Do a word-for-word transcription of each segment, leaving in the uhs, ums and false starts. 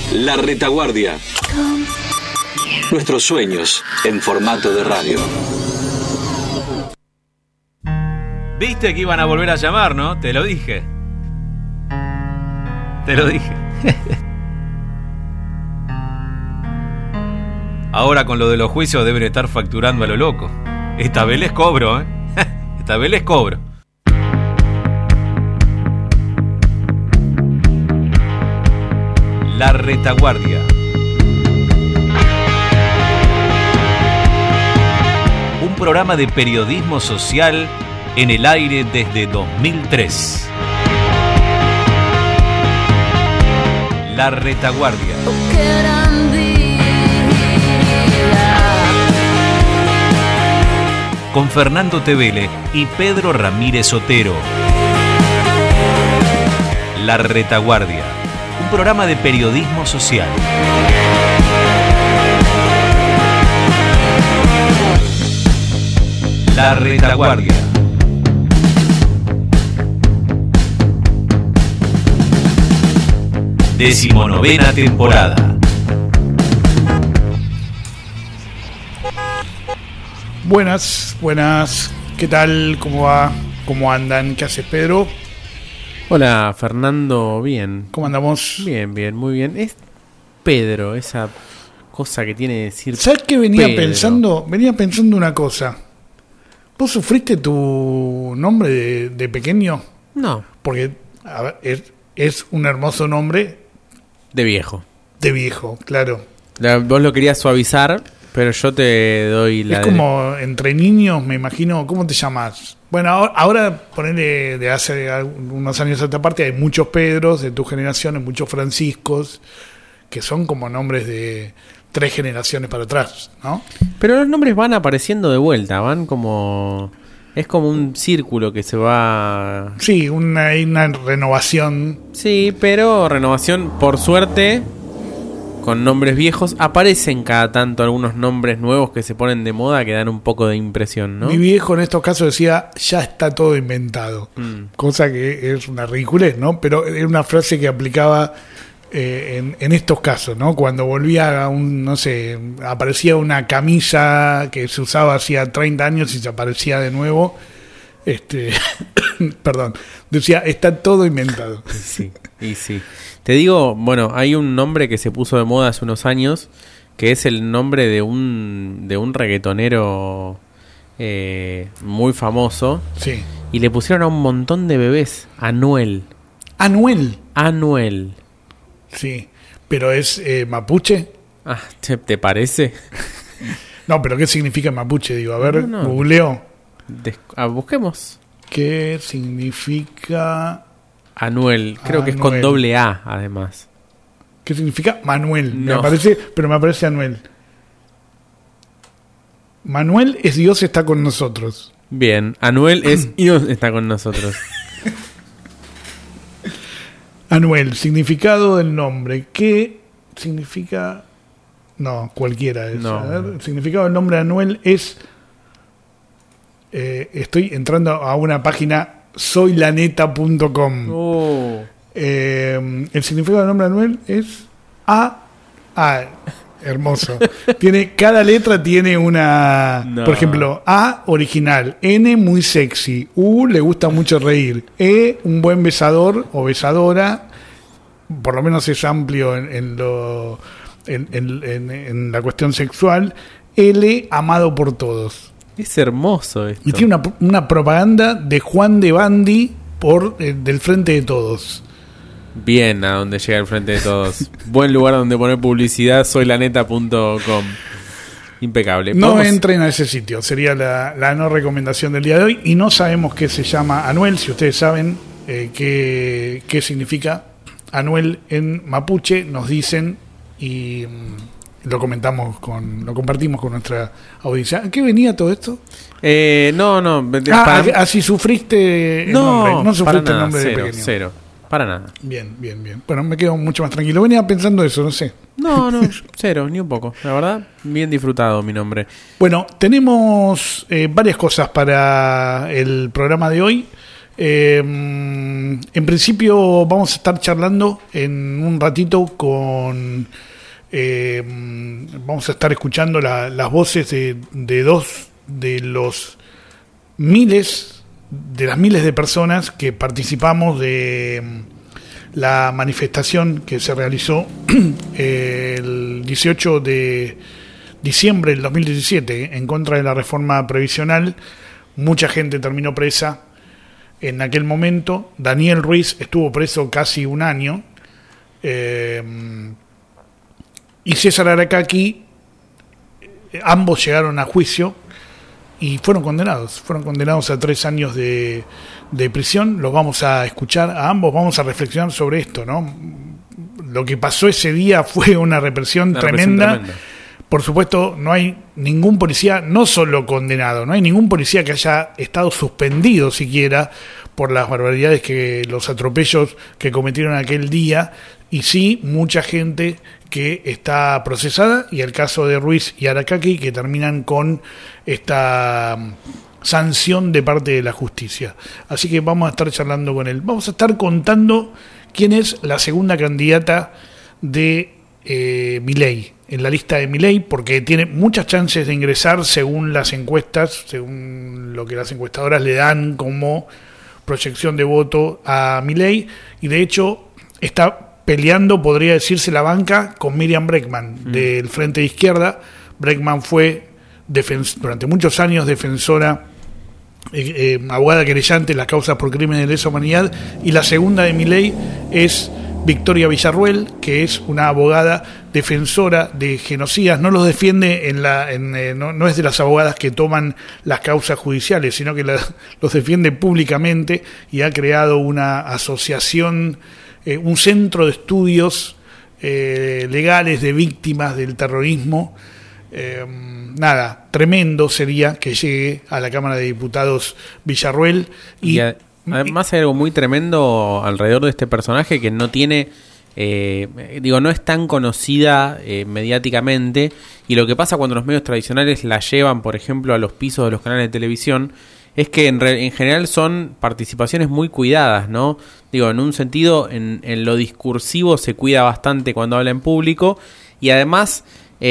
La Retaguardia. Nuestros sueños en formato de radio. Viste que iban a volver a llamar, ¿no? Te lo dije. Te lo dije. Ahora con lo de los juicios deben estar facturando a lo loco. Esta vez les cobro, ¿eh? Esta vez les cobro. La Retaguardia. Un programa de periodismo social en el aire desde dos mil tres. La Retaguardia. Con Fernando Tevele y Pedro Ramírez Otero. La Retaguardia. Un programa de periodismo social. La Retaguardia. Decimonovena temporada. Buenas, buenas. ¿Qué tal? ¿Cómo va? ¿Cómo andan? ¿Qué haces, Pedro? Hola, Fernando. Bien. ¿Cómo andamos? Bien, bien, muy bien. Es Pedro, esa cosa que tiene que decir. ¿Sabes qué venía Pedro. pensando? Venía pensando una cosa. ¿Vos sufriste tu nombre de, de pequeño? No. Porque a ver, es, es un hermoso nombre De viejo. de viejo, claro. La- vos lo querías suavizar, pero yo te doy la. Es como entre niños, me imagino. ¿Cómo te llamas? Bueno, ahora, ahora ponele de hace unos años a esta parte, hay muchos Pedros de tu generación, hay muchos Franciscos, que son como nombres de tres generaciones para atrás, ¿no? Pero los nombres van apareciendo de vuelta, van como. Es como un círculo que se va. Sí, una, hay una renovación. Sí, pero renovación, por suerte, con nombres viejos. Aparecen cada tanto algunos nombres nuevos que se ponen de moda que dan un poco de impresión, ¿no? Mi viejo en estos casos decía, ya está todo inventado. Mm. Cosa que es una ridiculez, ¿no? Pero era una frase que aplicaba eh, en, en estos casos, ¿no? Cuando volvía a un, no sé, aparecía una camisa que se usaba hacía treinta años y se aparecía de nuevo, este, perdón, decía, está todo inventado. Y sí, y sí. Te digo, bueno, hay un nombre que se puso de moda hace unos años, que es el nombre de un de un reggaetonero eh, muy famoso, Sí. y le pusieron a un montón de bebés Anuel. Anuel, Anuel. sí. Pero es eh, mapuche. Ah, ¿te, te parece? No, pero ¿qué significa mapuche? Digo, a ver, No, no. googleo. Des- ah, busquemos. ¿Qué significa? Anuel, creo que es con Anuel. doble A, además. ¿Qué significa Manuel? Me No. aparece, pero me aparece Anuel. Manuel es Dios está con nosotros. Bien, Anuel es y está con nosotros. Anuel, significado del nombre. ¿Qué significa? No, cualquiera es. No. A ver, significado del nombre Anuel es. eh, estoy entrando a una página soy la neta punto com. Oh. Eh, el significado del nombre Anuel es A. A. Hermoso. Tiene, cada letra tiene una. No. Por ejemplo, A, original. N, muy sexy. U, le gusta mucho reír. E, un buen besador o besadora. Por lo menos es amplio en, en lo. En, en- en- en la cuestión sexual. L, amado por todos. Es hermoso esto. Y tiene una, una propaganda de Juan de Bandi por eh, del Frente de Todos. Bien, a donde llega el frente de todos. Buen lugar donde poner publicidad, soy la neta punto com. Impecable. No Vamos- entren a ese sitio, sería la, la no recomendación del día de hoy. Y no sabemos qué se llama Anuel, si ustedes saben eh, qué, qué significa Anuel en mapuche, nos dicen y mm, lo comentamos con, lo compartimos con nuestra audiencia. ¿A qué venía todo esto? Eh, no, no. de- Ah, para- así sufriste el no, nombre, no para sufriste nada, el nombre cero, de pequeño. cero. Para nada. Bien, bien, bien. Bueno, me quedo mucho más tranquilo. Venía pensando eso, no sé. No, no, cero, ni un poco. La verdad, bien disfrutado mi nombre. Bueno, tenemos eh, varias cosas para el programa de hoy. Eh, en principio vamos a estar charlando en un ratito con... Eh, vamos a estar escuchando la, las voces de, de dos de los miles, de las miles de personas que participamos de la manifestación que se realizó el dieciocho de diciembre del dos mil diecisiete en contra de la reforma previsional. Mucha gente terminó presa en aquel momento. Daniel Ruiz estuvo preso casi un año. Eh, y César Aracaki, ambos llegaron a juicio y fueron condenados. Fueron condenados a tres años de, de prisión. Los vamos a escuchar a ambos, vamos a reflexionar sobre esto, ¿no? Lo que pasó ese día fue una represión, una tremenda. represión tremenda. Por supuesto, no hay ningún policía, no solo condenado, no hay ningún policía que haya estado suspendido siquiera por las barbaridades, que los atropellos que cometieron aquel día, y sí mucha gente que está procesada, y el caso de Ruiz y Aracaki, que terminan con esta sanción de parte de la justicia. Así que vamos a estar charlando con él. Vamos a estar contando quién es la segunda candidata de eh, Milei, en la lista de Milei, porque tiene muchas chances de ingresar según las encuestas, según lo que las encuestadoras le dan como proyección de voto a Milei, y de hecho está peleando, podría decirse, la banca con Miriam Bregman, mm. del Frente de Izquierda. Bregman fue defens- durante muchos años defensora, eh, eh, abogada querellante en las causas por crímenes de lesa humanidad, y la segunda de Milei es Victoria Villarruel, que es una abogada defensora de genocidas. No los defiende en la en, eh, no, no es de las abogadas que toman las causas judiciales, sino que la, los defiende públicamente, y ha creado una asociación, eh, un centro de estudios eh, legales de víctimas del terrorismo. Eh, nada, tremendo sería que llegue a la Cámara de Diputados Villarruel. Y, y a- Además hay algo muy tremendo alrededor de este personaje, que no tiene, eh, digo, no es tan conocida eh, mediáticamente, y lo que pasa cuando los medios tradicionales la llevan, por ejemplo, a los pisos de los canales de televisión, es que en, re, en general son participaciones muy cuidadas, ¿no? Digo, en un sentido, en, en lo discursivo se cuida bastante cuando habla en público, y además...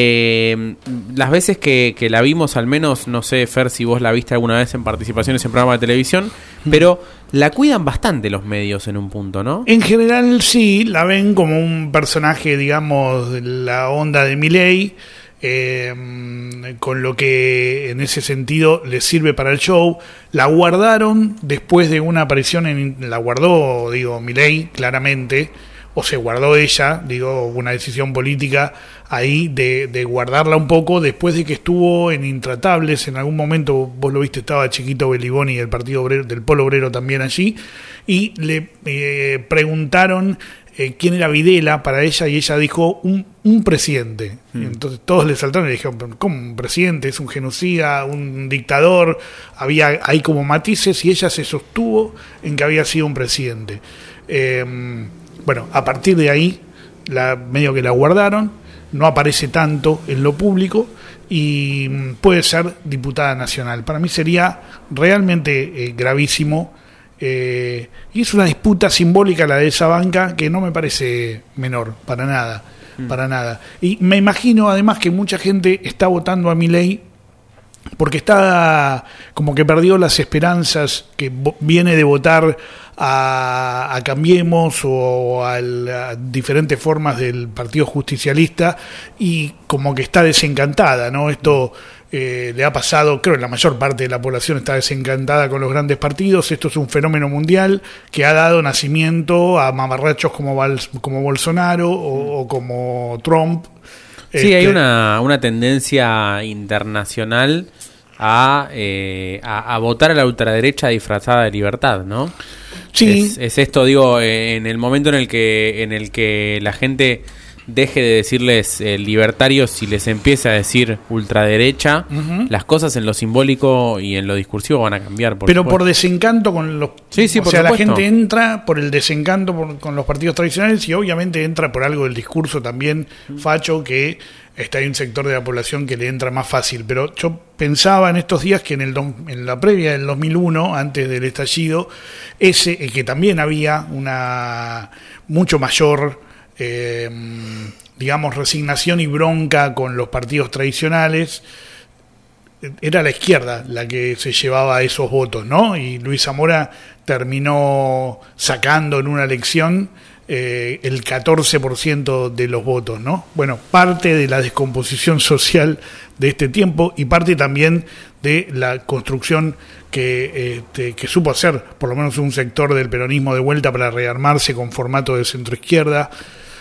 Eh, las veces que, que la vimos, al menos, no sé, Fer, si vos la viste alguna vez en participaciones en programas de televisión, pero la cuidan bastante los medios en un punto, ¿no? En general sí, la ven como un personaje, digamos, de la onda de Milei, eh, con lo que en ese sentido les sirve para el show. La guardaron después de una aparición, en, la guardó, digo, Milei, claramente, o se guardó ella, digo, una decisión política ahí de, de guardarla un poco, después de que estuvo en Intratables. En algún momento, vos lo viste, estaba Chiquito Beliboni del Partido Obrero, del Polo Obrero también allí, y le eh, preguntaron eh, quién era Videla para ella, y ella dijo un, un presidente. Mm. Entonces todos le saltaron y le dijeron, ¿cómo un presidente? Es un genocida, un dictador. Había ahí como matices, y ella se sostuvo en que había sido un presidente. Eh, bueno, a partir de ahí, la, medio que la guardaron, no aparece tanto en lo público, y puede ser diputada nacional. Para mí sería realmente eh, gravísimo, eh, y es una disputa simbólica la de esa banca que no me parece menor, para nada, mm. para nada. Y me imagino además que mucha gente está votando a Milei porque está como que perdió las esperanzas, que viene de votar a, a Cambiemos o a, a diferentes formas del Partido Justicialista, y como que está desencantada, ¿no? Esto eh, le ha pasado, creo que la mayor parte de la población está desencantada con los grandes partidos. Esto es un fenómeno mundial que ha dado nacimiento a mamarrachos como, Val, como Bolsonaro o, o como Trump. Sí, este, hay una, una tendencia internacional a, eh, a, a votar a la ultraderecha disfrazada de libertad, ¿no? Sí. Es, es esto, digo, en el momento en el que en el que la gente deje de decirles eh, libertarios y les empiece a decir ultraderecha, uh-huh. las cosas en lo simbólico y en lo discursivo van a cambiar. Por Pero supuesto. por desencanto con los... Sí, sí, o por sea, supuesto. la gente entra por el desencanto por, con los partidos tradicionales y obviamente entra por algo del discurso también facho, que está hay un sector de la población que le entra más fácil. Pero yo pensaba en estos días que en, el do, en la previa del dos mil uno, antes del estallido, ese que también había una mucho mayor... Eh, digamos, resignación y bronca con los partidos tradicionales, era la izquierda la que se llevaba esos votos, ¿no? Y Luis Zamora terminó sacando en una elección eh, el catorce por ciento de los votos, ¿no? Bueno, parte de la descomposición social de este tiempo y parte también de la construcción que, este, que supo hacer, por lo menos un sector del peronismo de vuelta para rearmarse con formato de centroizquierda,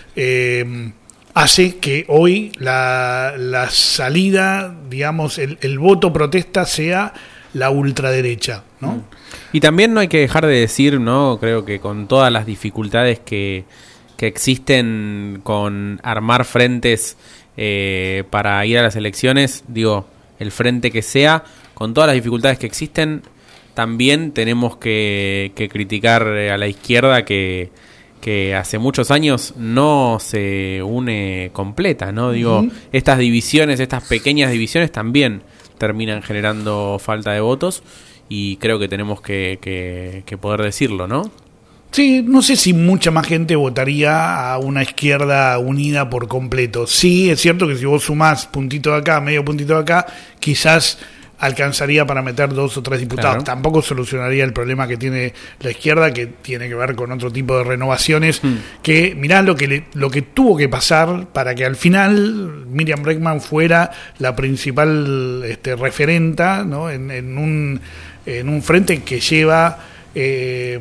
eh, hace que hoy la, la salida, digamos, el, el voto protesta sea la ultraderecha, ¿no? Y también no hay que dejar de decir, ¿no? Creo que con todas las dificultades que, que existen con armar frentes eh, para ir a las elecciones, digo, el frente que sea, con todas las dificultades que existen, también tenemos que, que criticar a la izquierda que... que hace muchos años no se une completa, ¿no? Digo, uh-huh. estas divisiones, estas pequeñas divisiones también terminan generando falta de votos y creo que tenemos que, que, que poder decirlo, ¿no? Sí, no sé si mucha más gente votaría a una izquierda unida por completo. Sí, es cierto que si vos sumás puntito de acá, medio puntito de acá, quizás alcanzaría para meter dos o tres diputados. Claro. Tampoco solucionaría el problema que tiene la izquierda, que tiene que ver con otro tipo de renovaciones, mm. que mirá lo que le, lo que tuvo que pasar para que al final Miriam Bregman fuera la principal este, referenta, ¿no? en, en un en un frente que lleva eh,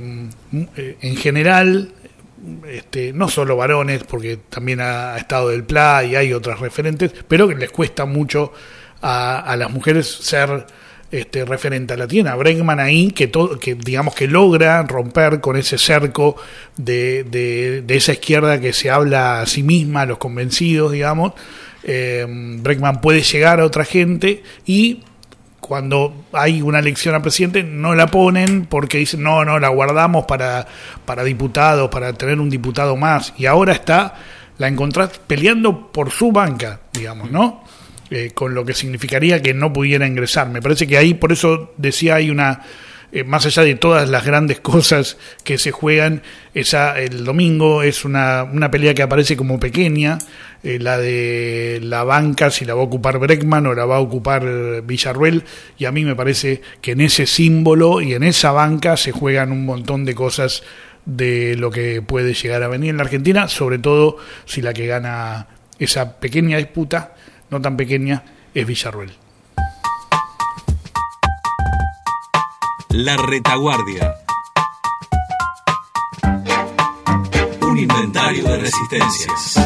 en general este, no solo varones, porque también ha, ha estado del P L A y hay otras referentes, pero que les cuesta mucho A, a las mujeres ser este, referente. La tiene a Bregman ahí, que, todo, que digamos que logra romper con ese cerco de, de, de esa izquierda que se habla a sí misma, a los convencidos, digamos. Eh, Bregman puede llegar a otra gente y cuando hay una elección a presidente no la ponen porque dicen no, no, la guardamos para, para diputados, para tener un diputado más. Y ahora está, la encontrás peleando por su banca, digamos, ¿no? Eh, con lo que significaría que no pudiera ingresar. Me parece que ahí, por eso decía, hay una, eh, más allá de todas las grandes cosas que se juegan, esa el domingo es una, una pelea que aparece como pequeña, eh, la de la banca, si la va a ocupar Bregman o la va a ocupar Villarruel, y a mí me parece que en ese símbolo y en esa banca se juegan un montón de cosas de lo que puede llegar a venir en la Argentina, sobre todo si la que gana esa pequeña disputa, no tan pequeña, es Villarruel. La Retaguardia. Un inventario de resistencias.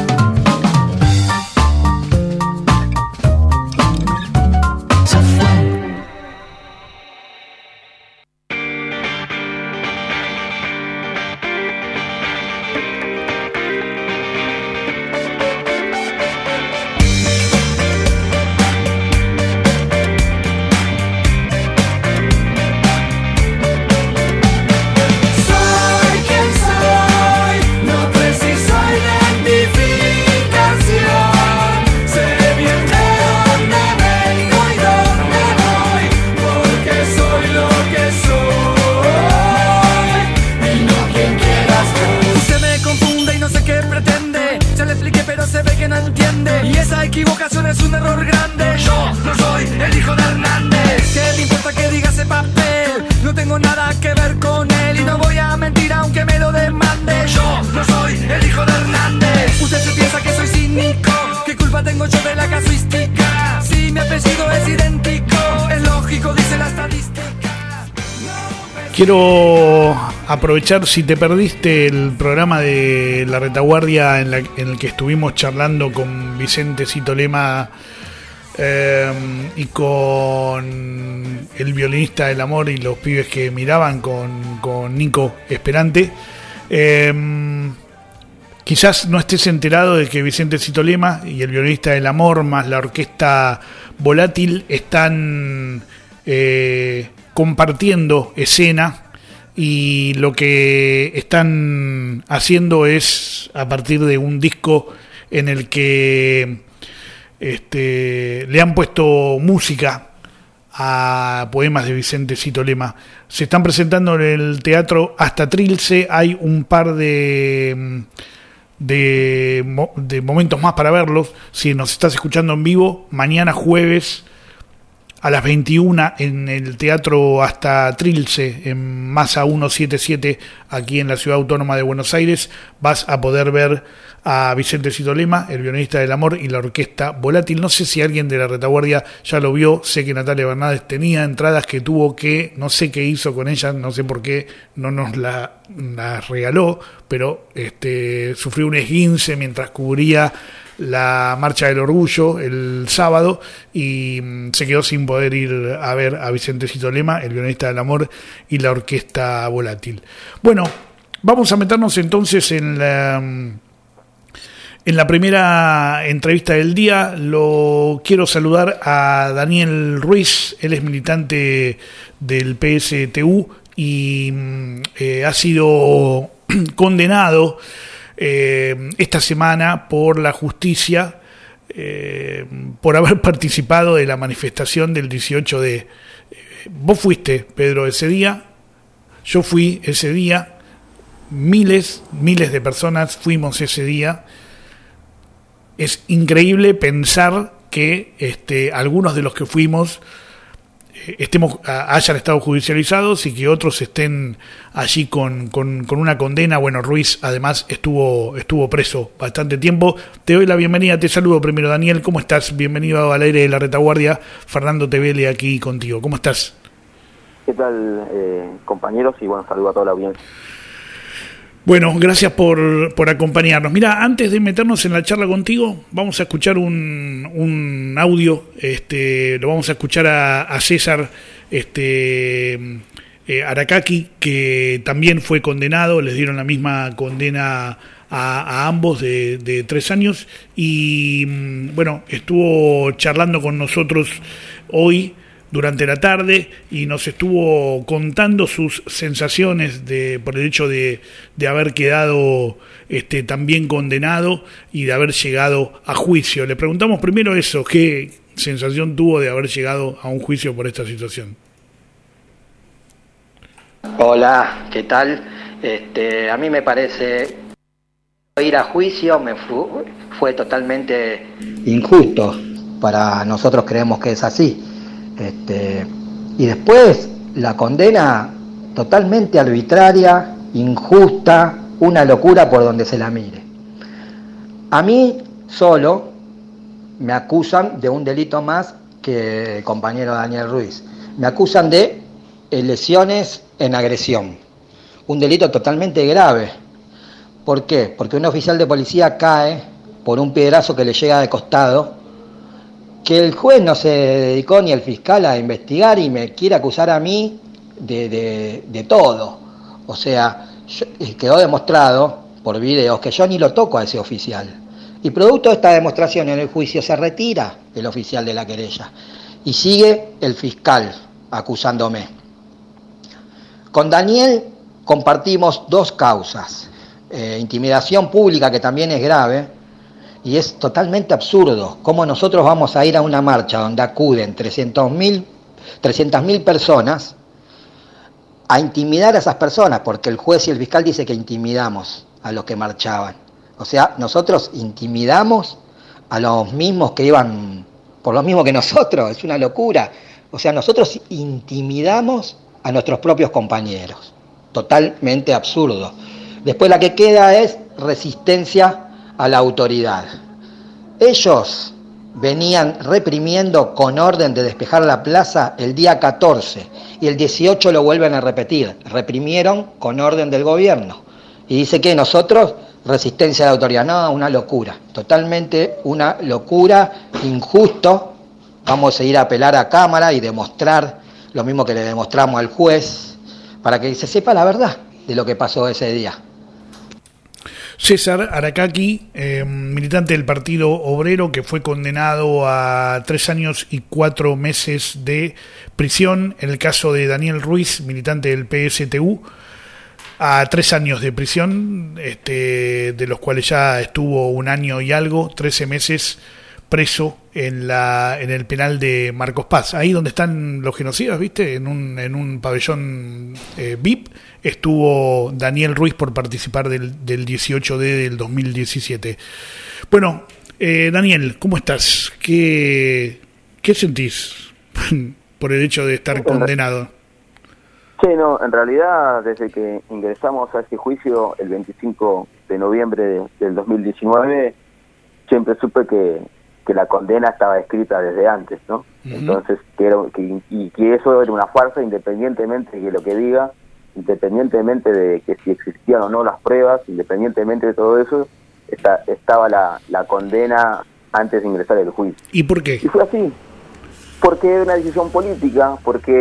Quiero aprovechar, si te perdiste el programa de La Retaguardia en, la, en el que estuvimos charlando con Vicente Citolema eh, y con el violinista del amor y los pibes que miraban con, con Nico Esperante, eh, quizás no estés enterado de que Vicente Citolema y el violinista del Amor más la orquesta Volátil están eh, compartiendo escena, y lo que están haciendo es a partir de un disco en el que este, le han puesto música a poemas de Vicente Citolema. Se están presentando en el teatro Hasta Trilce. Hay un par de, de, de momentos más para verlos. Si nos estás escuchando en vivo, mañana jueves a las veintiuna en el teatro Hasta Trilce, en Masa ciento setenta y siete, aquí en la Ciudad Autónoma de Buenos Aires, vas a poder ver a Vicente Citolema, el violinista del Amor, y la orquesta Volátil. No sé si alguien de la retaguardia ya lo vio. Sé que Natalia Bernades tenía entradas que tuvo que, no sé qué hizo con ellas, no sé por qué no nos las la regaló, pero este, sufrió un esguince mientras cubría la Marcha del Orgullo el sábado y mmm, se quedó sin poder ir a ver a Vicente Citolema, el violinista del Amor, y la orquesta Volátil. Bueno, vamos a meternos entonces en la, en la primera entrevista del día. Lo quiero saludar a Daniel Ruiz. Él es militante del P S T U y eh, ha sido condenado Eh, esta semana por la justicia eh, por haber participado de la manifestación del dieciocho de... Eh, vos fuiste, Pedro, ese día, yo fui ese día, miles, miles de personas fuimos ese día. Es increíble pensar que este, algunos de los que fuimos estemos hayan estado judicializados y que otros estén allí con, con, con una condena. Bueno, Ruiz además estuvo estuvo preso bastante tiempo. Te doy la bienvenida, te saludo primero, Daniel, ¿cómo estás? Bienvenido al aire de la retaguardia. Fernando Tevele aquí contigo, ¿cómo estás? ¿Qué tal, eh, compañeros? Y bueno, saludo a toda la audiencia. Bueno, gracias por, por acompañarnos. Mira, antes de meternos en la charla contigo, vamos a escuchar un, un audio. Este, lo vamos a escuchar a, a César este, eh, Aracaki, que también fue condenado. Les dieron la misma condena a, a ambos de, de tres años. Y bueno, estuvo charlando con nosotros hoy durante la tarde y nos estuvo contando sus sensaciones de por el hecho de, de haber quedado este, también condenado y de haber llegado a juicio. Le preguntamos primero eso, ¿qué sensación tuvo de haber llegado a un juicio por esta situación? Hola, ¿qué tal? Este, a mí me parece ir a juicio me fu- fue totalmente injusto. Para nosotros creemos que es así. Este, y después la condena totalmente arbitraria, injusta, una locura por donde se la mire. A mí solo me acusan de un delito más que el compañero Daniel Ruiz. Me acusan de lesiones en agresión, un delito totalmente grave. ¿Por qué? Porque un oficial de policía cae por un piedrazo que le llega de costado, que el juez no se dedicó ni el fiscal a investigar y me quiere acusar a mí de, de, de todo. O sea, yo, quedó demostrado por videos que yo ni lo toco a ese oficial. Y producto de esta demostración en el juicio se retira el oficial de la querella y sigue el fiscal acusándome. Con Daniel compartimos dos causas. Eh, intimidación pública, que también es grave. Y es totalmente absurdo cómo nosotros vamos a ir a una marcha donde acuden trescientas mil personas a intimidar a esas personas, porque el juez y el fiscal dicen que intimidamos a los que marchaban. O sea, nosotros intimidamos a los mismos que iban por lo mismo que nosotros, es una locura. O sea, nosotros intimidamos a nuestros propios compañeros. Totalmente absurdo. Después la que queda es resistencia a la autoridad. Ellos venían reprimiendo con orden de despejar la plaza el día catorce y el dieciocho lo vuelven a repetir. Reprimieron con orden del gobierno. Y dice que nosotros, resistencia a la autoridad. No, una locura. Totalmente una locura, injusto. Vamos a ir a apelar a Cámara y demostrar lo mismo que le demostramos al juez para que se sepa la verdad de lo que pasó ese día. César Aracaki, eh, militante del Partido Obrero, que fue condenado a tres años y cuatro meses de prisión. En el caso de Daniel Ruiz, militante del P S T U, a tres años de prisión, este, de los cuales ya estuvo un año y algo, trece meses preso en la en el penal de Marcos Paz, ahí donde están los genocidas, ¿viste? En un en un pabellón eh, V I P estuvo Daniel Ruiz por participar del, del dieciocho de del dos mil diecisiete. Bueno, eh, Daniel, ¿cómo estás? ¿Qué, qué sentís por el hecho de estar condenado? Sí, no, en realidad desde que ingresamos a este juicio el veinticinco de noviembre de, del dos mil diecinueve, siempre supe que que la condena estaba escrita desde antes, ¿no? Uh-huh. Entonces, que, era, que y que eso era una farsa, independientemente de lo que diga, independientemente de que si existían o no las pruebas, independientemente de todo eso, está, estaba la, la condena antes de ingresar el juicio. ¿Y por qué? Y fue así, porque era una decisión política, porque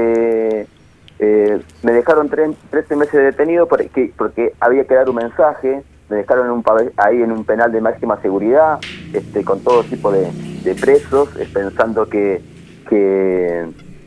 eh, eh, me dejaron tre- trece meses detenido porque, porque había que dar un mensaje. Me dejaron en un pabell- ahí en un penal de máxima seguridad, este, con todo tipo de, de presos, eh, pensando que, que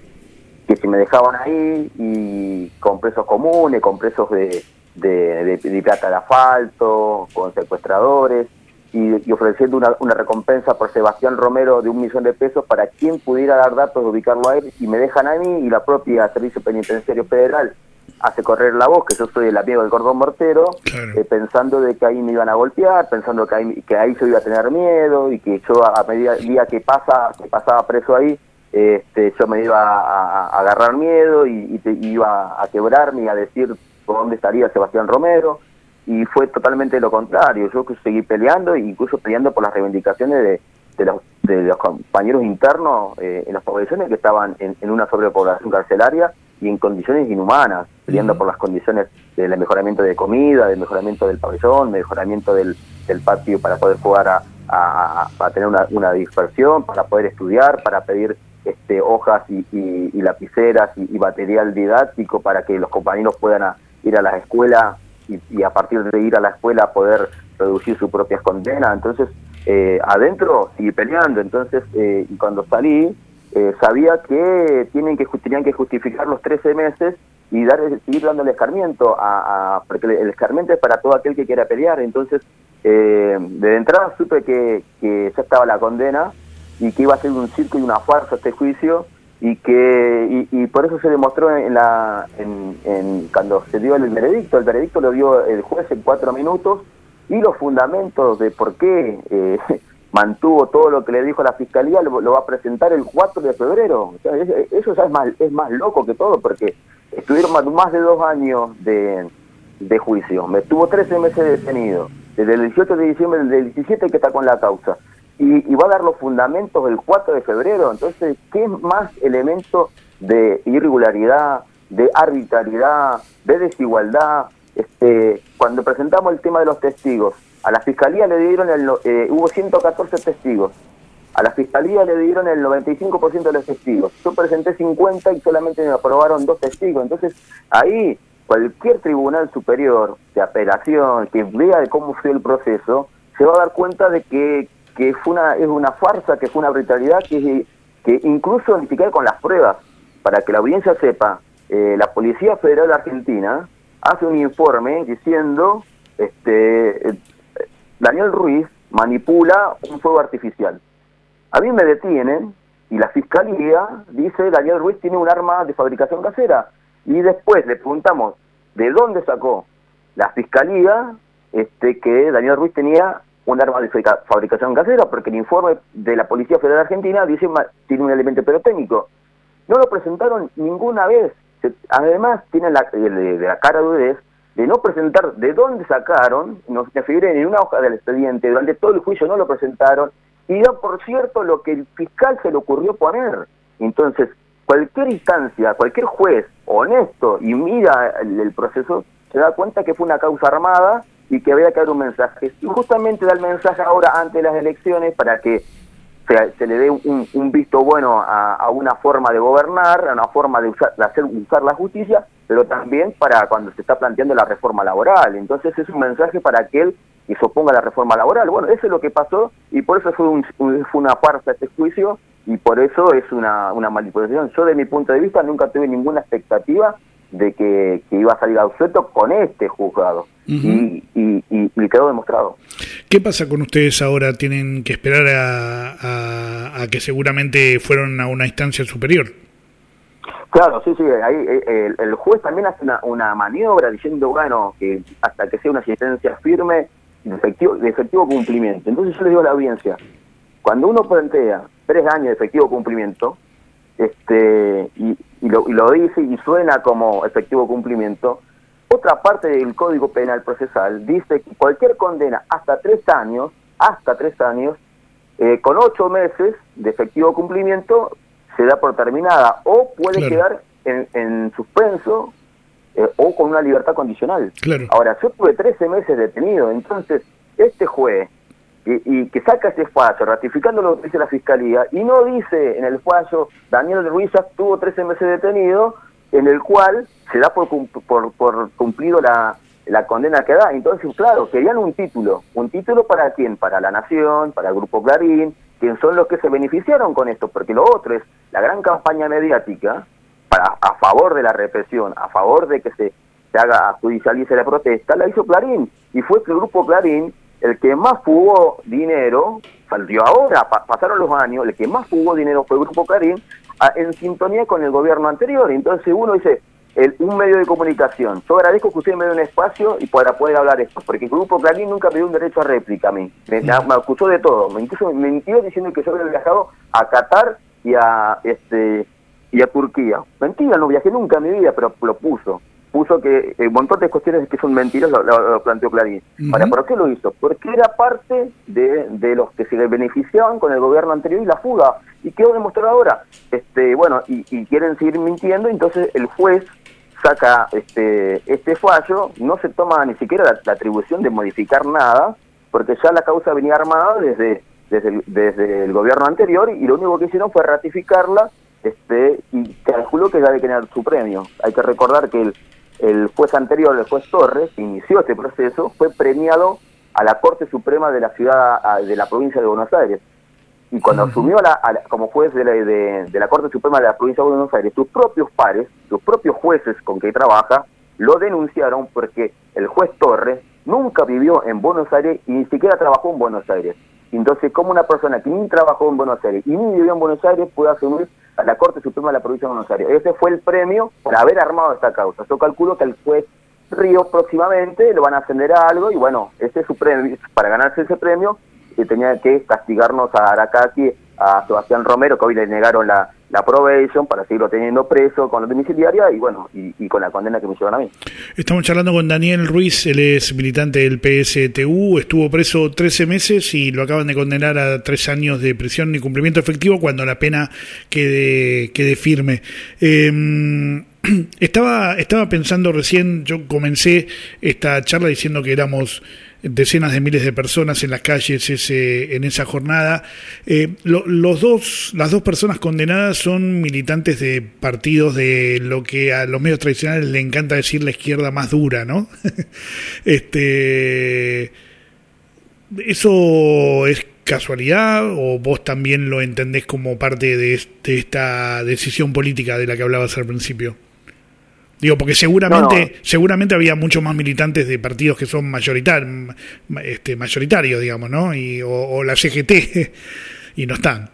que si me dejaban ahí y con presos comunes, con presos de, de, de, de plata de asfalto, con secuestradores, y, y ofreciendo una, una recompensa por Sebastián Romero de un millón de pesos para quien pudiera dar datos de ubicarlo a él, y me dejan a mí, y la propia Servicio Penitenciario Federal hace correr la voz que yo soy el amigo del Cordón Mortero, claro. eh, pensando de que ahí me iban a golpear, pensando que ahí, que ahí yo iba a tener miedo, y que yo a medida día que pasa que pasaba preso ahí, este, yo me iba a, a agarrar miedo y, y, te, iba a quebrarme y a decir por dónde estaría Sebastián Romero, y fue totalmente lo contrario. Yo seguí peleando, incluso peleando por las reivindicaciones de, de, los, de los compañeros internos eh, en las poblaciones que estaban en, en una sobrepoblación carcelaria y en condiciones inhumanas, peleando uh-huh. por las condiciones del mejoramiento de comida, del mejoramiento del pabellón, mejoramiento del, del patio para poder jugar a, a, a tener una, una dispersión, para poder estudiar, para pedir este, hojas y, y, y lapiceras y, y material didáctico para que los compañeros puedan a, ir a las escuelas y, y a partir de ir a la escuela poder reducir sus propias condenas. Entonces, eh, adentro seguí peleando. Entonces, eh, y cuando salí, Eh, sabía que tienen que tenían que justificar los trece meses y dar seguir dando el escarmiento a, a porque el escarmiento es para todo aquel que quiera pelear. Entonces eh, de entrada supe que, que ya estaba la condena y que iba a ser un circo y una farsa este juicio, y que y, y por eso se demostró en la en, en cuando se dio el veredicto. El veredicto lo dio el juez en cuatro minutos, y los fundamentos de por qué eh, mantuvo todo lo que le dijo a la fiscalía lo, lo va a presentar el cuatro de febrero. O sea, es, eso ya es más es más loco que todo, porque estuvieron más, más de dos años de, de juicio. Me estuvo trece meses detenido, desde el dieciocho de diciembre del diecisiete que está con la causa, y, y va a dar los fundamentos el cuatro de febrero. Entonces, ¿qué más elemento de irregularidad, de arbitrariedad, de desigualdad? Este, cuando presentamos el tema de los testigos, a la Fiscalía le dieron, el, eh, hubo ciento catorce testigos, a la Fiscalía le dieron el noventa y cinco por ciento de los testigos. Yo presenté cincuenta y solamente me aprobaron dos testigos. Entonces, ahí cualquier tribunal superior de apelación que vea cómo fue el proceso, se va a dar cuenta de que, que fue una, es una farsa, que fue una arbitrariedad, que, que incluso ni siquiera con las pruebas, para que la audiencia sepa, eh, la Policía Federal Argentina hace un informe diciendo este Daniel Ruiz manipula un fuego artificial. A mí me detienen y la Fiscalía dice Daniel Ruiz tiene un arma de fabricación casera, y después le preguntamos de dónde sacó la Fiscalía este que Daniel Ruiz tenía un arma de fabricación casera, porque el informe de la Policía Federal Argentina dice tiene un elemento pirotécnico. No lo presentaron ninguna vez. Además tienen la, de, de la cara de de no presentar de dónde sacaron, no se figure en una hoja del expediente, durante todo el juicio no lo presentaron, y da por cierto lo que el fiscal se le ocurrió poner. Entonces, cualquier instancia, cualquier juez honesto y mira el, el proceso, se da cuenta que fue una causa armada y que había que dar un mensaje. Y justamente da el mensaje ahora ante las elecciones para que se, se le dé un, un visto bueno a, a una forma de gobernar, a una forma de, usar, de hacer usar la justicia, pero también para cuando se está planteando la reforma laboral. Entonces es un mensaje para aquel que se oponga a la reforma laboral. Bueno, eso es lo que pasó y por eso fue, un, fue una farsa este juicio y por eso es una, una manipulación. Yo, de mi punto de vista, nunca tuve ninguna expectativa de que, que iba a salir absuelto con este juzgado. Uh-huh. y, y, y, y quedó demostrado. ¿Qué pasa con ustedes ahora? ¿Tienen que esperar a, a, a que seguramente fueron a una instancia superior? Claro, sí, sí, ahí el, el juez también hace una, una maniobra diciendo, bueno, que hasta que sea una sentencia firme de efectivo, de efectivo cumplimiento. Entonces yo le digo a la audiencia, cuando uno plantea tres años de efectivo cumplimiento, este y, y, lo, y lo dice y suena como efectivo cumplimiento, otra parte del Código Penal Procesal dice que cualquier condena hasta tres años, hasta tres años, eh, con ocho meses de efectivo cumplimiento, se da por terminada o puede claro. quedar en, en suspenso eh, o con una libertad condicional. Claro. Ahora, yo tuve trece meses detenido, entonces este juez y, y que saca este fallo ratificando lo que dice la Fiscalía y no dice en el fallo Daniel Ruiz tuvo trece meses detenido, en el cual se da por, por, por cumplido la, la condena que da. Entonces, claro, querían un título. ¿Un título para quién? Para La Nación, para el Grupo Clarín, quien son los que se beneficiaron con esto, porque lo otro es la gran campaña mediática para a favor de la represión, a favor de que se, se haga, judicialice la protesta, la hizo Clarín, y fue el Grupo Clarín el que más fugó dinero, salió ahora, pa, pasaron los años, el que más fugó dinero fue el Grupo Clarín, a, en sintonía con el gobierno anterior. Entonces uno dice, el, un medio de comunicación, yo agradezco que usted me dé un espacio y para poder hablar esto, porque el Grupo Clarín nunca me dio un derecho a réplica a mí, me, me acusó de todo, me incluso me mintió diciendo que yo había viajado a Qatar y a este y a Turquía. Mentira, no viajé nunca en mi vida, pero lo puso. Puso que un montón de cuestiones que son mentiras lo, lo, lo planteó Clarín. Uh-huh. Ahora, ¿por qué lo hizo? Porque era parte de, de los que se beneficiaban con el gobierno anterior y la fuga. ¿Y quedó demostrado ahora? Este, bueno, y, y quieren seguir mintiendo, entonces el juez saca este este fallo, no se toma ni siquiera la, la atribución de modificar nada, porque ya la causa venía armada desde desde el, desde el gobierno anterior y lo único que hicieron fue ratificarla este y calculó que debe tener su premio. Hay que recordar que el, el juez anterior, el juez Torres, que inició este proceso, fue premiado a la Corte Suprema de la ciudad, a, de la provincia de Buenos Aires. Y cuando uh-huh. asumió la, a la, como juez de la, de, de la Corte Suprema de la provincia de Buenos Aires, sus propios pares, sus propios jueces con que trabaja, lo denunciaron porque el juez Torres nunca vivió en Buenos Aires y ni siquiera trabajó en Buenos Aires. Entonces, ¿cómo una persona que ni trabajó en Buenos Aires y ni vivió en Buenos Aires puede asumir a la Corte Suprema de la provincia de Buenos Aires? Ese fue el premio por haber armado esta causa. Yo calculo que el juez Ríos próximamente lo van a ascender a algo y bueno, ese es su premio. Para ganarse ese premio que tenía que castigarnos a Aracaki, a Sebastián Romero, que hoy le negaron la, la probation para seguirlo teniendo preso con la domiciliaria y bueno, y, y con la condena que me llevan a mí. Estamos charlando con Daniel Ruiz, él es militante del P S T U, estuvo preso trece meses y lo acaban de condenar a tres años de prisión y cumplimiento efectivo cuando la pena quede, quede firme. Eh, estaba, estaba pensando recién, yo comencé esta charla diciendo que éramos decenas de miles de personas en las calles ese, en esa jornada. Eh, lo, los dos, las dos personas condenadas son militantes de partidos de lo que a los medios tradicionales le encanta decir la izquierda más dura, ¿no? este, ¿eso es casualidad o vos también lo entendés como parte de, de esta decisión política de la que hablabas al principio? Digo, porque seguramente no, no. seguramente había muchos más militantes de partidos que son mayoritarios, este, mayoritarios, digamos, ¿no? Y, o, o la C G T, y no están.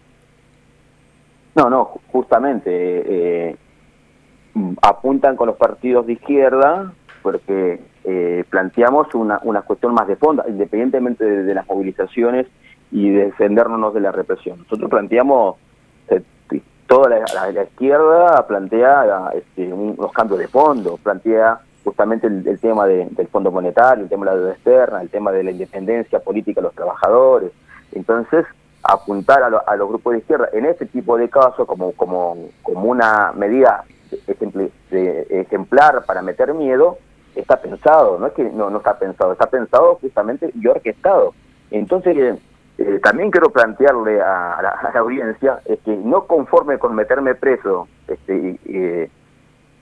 No, no, justamente eh, apuntan con los partidos de izquierda porque eh, planteamos una, una cuestión más de fondo, independientemente de, de las movilizaciones y de defendernos de la represión. Nosotros planteamos... Eh, Toda la, la, la izquierda plantea este, unos cambios de fondo, plantea justamente el, el tema de, del Fondo Monetario, el tema de la deuda externa, el tema de la independencia política de los trabajadores. Entonces, apuntar a, lo, a los grupos de izquierda en este tipo de casos como, como, como una medida ejempl, de, ejemplar para meter miedo, está pensado, no es que no, no está pensado, está pensado justamente y orquestado. Entonces... Eh, Eh, también quiero plantearle a la, a la audiencia es que no conforme con meterme preso este, eh,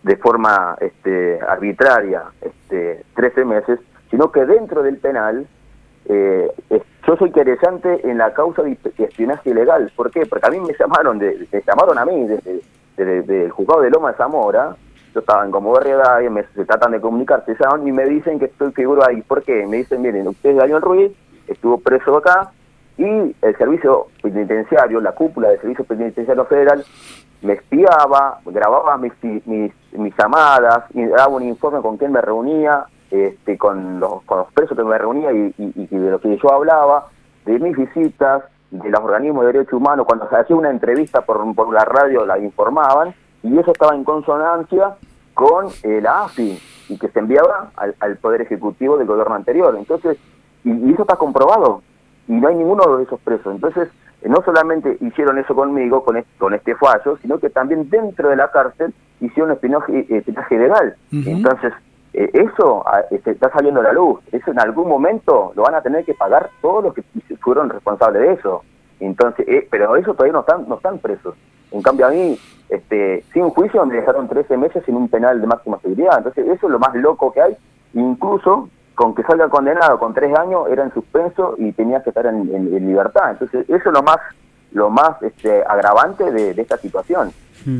de forma este, arbitraria este, trece meses, sino que dentro del penal eh, es, yo soy querellante en la causa de espionaje ilegal. ¿Por qué? Porque a mí me llamaron, de, me llamaron a mí desde de, de, de, del juzgado de Loma de Zamora. Yo estaba en Comodoro Rivadavia, me se tratan de comunicarse y me dicen que estoy figuro ahí. ¿Por qué? Me dicen, miren, usted es Daniel Ruiz, estuvo preso acá, y el servicio penitenciario, la cúpula del servicio penitenciario federal, me espiaba, grababa mis, mis, mis llamadas, y daba un informe con quién me reunía, este, con, los, con los presos que me reunía y, y, y de lo que yo hablaba, de mis visitas, de los organismos de derechos humanos. Cuando se hacía una entrevista por, por la radio la informaban, y eso estaba en consonancia con eh, la A F I, y que se enviaba al, al Poder Ejecutivo del gobierno anterior. Entonces, y, y eso está comprobado, y no hay ninguno de esos presos. Entonces, no solamente hicieron eso conmigo, con este, con este fallo, sino que también dentro de la cárcel hicieron espionaje, espionaje legal. Uh-huh. Entonces, eh, eso eh, está saliendo a la luz. Eso en algún momento lo van a tener que pagar todos los que fueron responsables de eso. Entonces, eh, pero eso todavía no están, no están presos. En cambio, a mí, este, sin juicio, me dejaron trece meses sin un penal de máxima seguridad. Entonces, eso es lo más loco que hay. Incluso con que salga condenado con tres años era en suspenso y tenía que estar en, en, en libertad. Entonces eso es lo más lo más este, agravante de, de esta situación.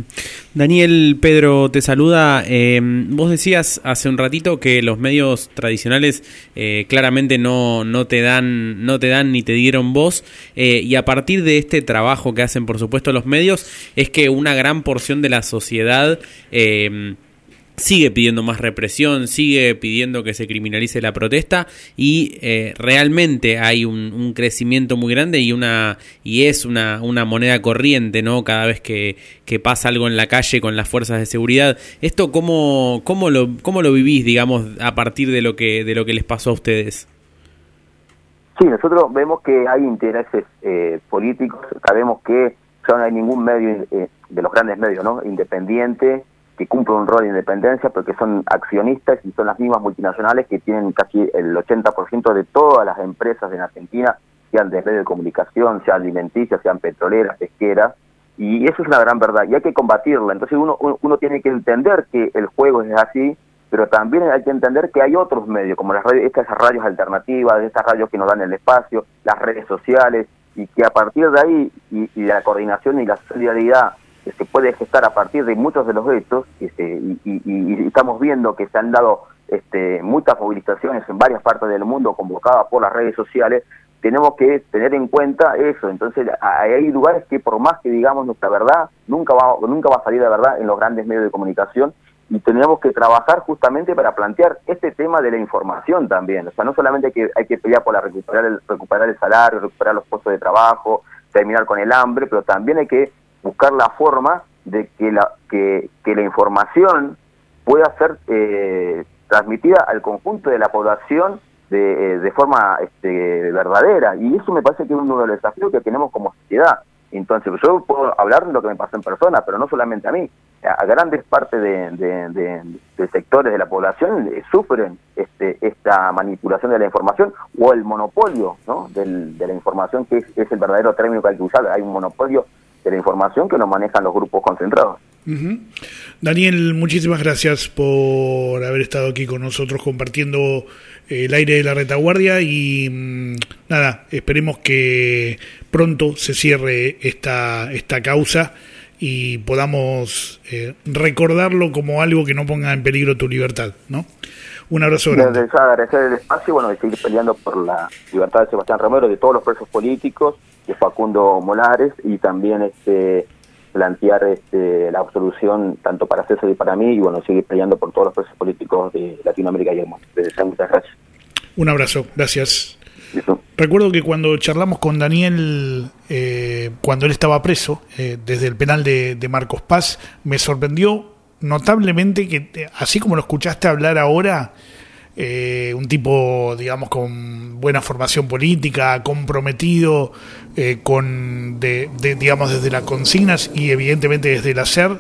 Daniel, Pedro te saluda. Eh, vos decías hace un ratito que los medios tradicionales eh, claramente no, no te dan no te dan ni te dieron voz, eh, y a partir de este trabajo que hacen por supuesto los medios es que una gran porción de la sociedad eh, sigue pidiendo más represión, sigue pidiendo que se criminalice la protesta, y eh, realmente hay un, un crecimiento muy grande y una y es una, una moneda corriente, ¿no? Cada vez que, que pasa algo en la calle con las fuerzas de seguridad. ¿Esto cómo, cómo lo cómo lo vivís, digamos, a partir de lo que de lo que les pasó a ustedes? Sí, nosotros vemos que hay intereses eh, políticos, sabemos que ya no hay ningún medio eh, de los grandes medios, ¿no? Independiente, que cumple un rol de independencia, porque son accionistas y son las mismas multinacionales que tienen casi el ochenta por ciento de todas las empresas en Argentina, sean de medios de comunicación, sean alimenticias, sean petroleras, pesqueras, y eso es una gran verdad, y hay que combatirla. Entonces uno, uno tiene que entender que el juego es así, pero también hay que entender que hay otros medios, como las radios, estas radios alternativas, estas radios que nos dan el espacio, las redes sociales, y que a partir de ahí, y, y la coordinación y la solidaridad que se puede gestar a partir de muchos de los hechos, este, y, y, y estamos viendo que se han dado este, muchas movilizaciones en varias partes del mundo convocadas por las redes sociales, tenemos que tener en cuenta eso. Entonces hay lugares que por más que digamos nuestra verdad, nunca va, nunca va a salir la verdad en los grandes medios de comunicación, y tenemos que trabajar justamente para plantear este tema de la información también. O sea, no solamente hay que, hay que pelear por la recuperar el, recuperar el salario, recuperar los puestos de trabajo, terminar con el hambre, pero también hay que buscar la forma de que la que, que la información pueda ser eh, transmitida al conjunto de la población de, de forma este, verdadera, y eso me parece que es uno de los desafíos que tenemos como sociedad. Entonces yo puedo hablar de lo que me pasó en persona, pero no solamente a mí, a grandes partes de, de, de, de sectores de la población eh, sufren este, esta manipulación de la información, o el monopolio, ¿no? Del, de la información, que es, es el verdadero término que hay que usar. Hay un monopolio de la información que lo manejan los grupos concentrados. Uh-huh. Daniel, muchísimas gracias por haber estado aquí con nosotros compartiendo eh, el aire de la retaguardia, y mmm, nada, esperemos que pronto se cierre esta, esta causa y podamos eh, recordarlo como algo que no ponga en peligro tu libertad, ¿no? Un abrazo grande. Desde agradecer el espacio, bueno, de seguir peleando por la libertad de Sebastián Romero, de todos los presos políticos, de Facundo Molares, y también este plantear este la absolución tanto para César y para mí, y bueno, seguir peleando por todos los presos políticos de Latinoamérica y el mundo. Les deseo muchas gracias. Un abrazo, gracias. Eso. Recuerdo que cuando charlamos con Daniel, eh, cuando él estaba preso, eh, desde el penal de, de Marcos Paz, me sorprendió notablemente que, así como lo escuchaste hablar ahora, eh, un tipo, digamos, con buena formación política, comprometido, eh, con, de, de, digamos, desde las consignas y evidentemente desde el hacer,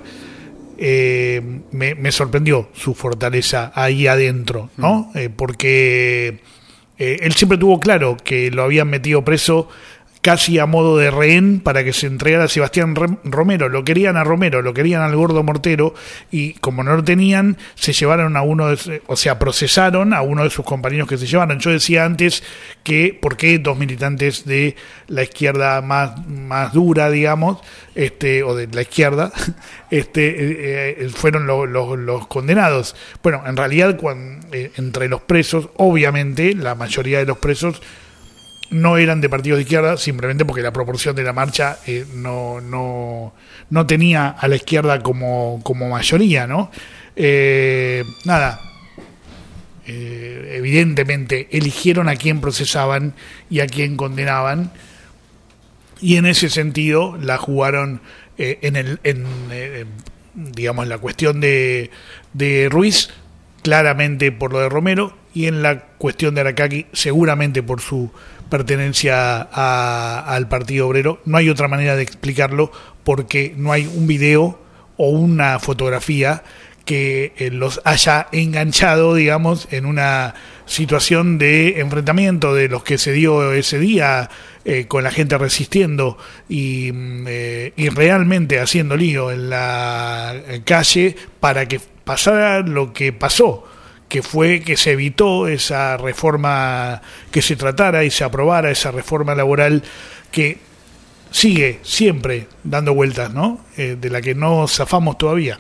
eh, me, me sorprendió su fortaleza ahí adentro, ¿no? Mm. Eh, porque eh, él siempre tuvo claro que lo habían metido preso casi a modo de rehén para que se entregara a Sebastián Romero. Lo querían a Romero, lo querían al Gordo Mortero, y como no lo tenían, se llevaron a uno de, o sea, procesaron a uno de sus compañeros que se llevaron. Yo decía antes que por qué dos militantes de la izquierda más, más dura, digamos, este, o de la izquierda, este, eh, fueron lo, lo, los condenados. Bueno, en realidad, cuando, eh, entre los presos, obviamente, la mayoría de los presos no eran de partidos de izquierda, simplemente porque la proporción de la marcha eh, no, no, no tenía a la izquierda como, como mayoría, ¿no? Eh, nada, eh, evidentemente eligieron a quién procesaban y a quién condenaban, y en ese sentido la jugaron eh, en el, en, eh, digamos, la cuestión de, de Ruiz, claramente por lo de Romero, y en la cuestión de Aracaki, seguramente por su pertenencia a, al Partido Obrero. No hay otra manera de explicarlo, porque no hay un video o una fotografía que eh, los haya enganchado, digamos, en una situación de enfrentamiento de los que se dio ese día, eh, con la gente resistiendo y, eh, y realmente haciendo lío en la calle para que pasara lo que pasó, que fue que se evitó esa reforma, que se tratara y se aprobara esa reforma laboral que sigue siempre dando vueltas, ¿no? Eh, de la que no zafamos todavía.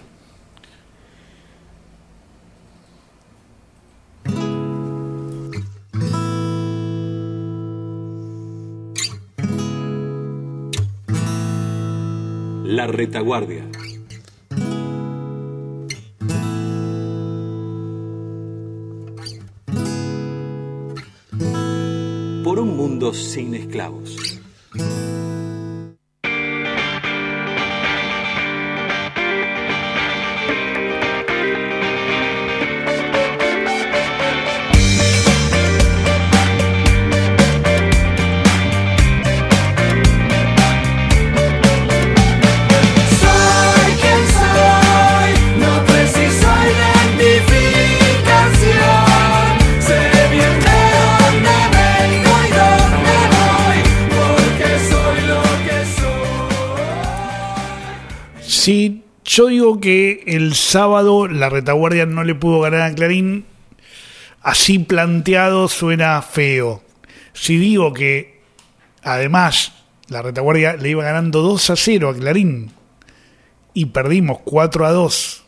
La retaguardia. Por un mundo sin esclavos. Si yo digo que el sábado la retaguardia no le pudo ganar a Clarín, así planteado suena feo. Si digo que además la retaguardia le iba ganando dos a cero a Clarín y perdimos cuatro a dos,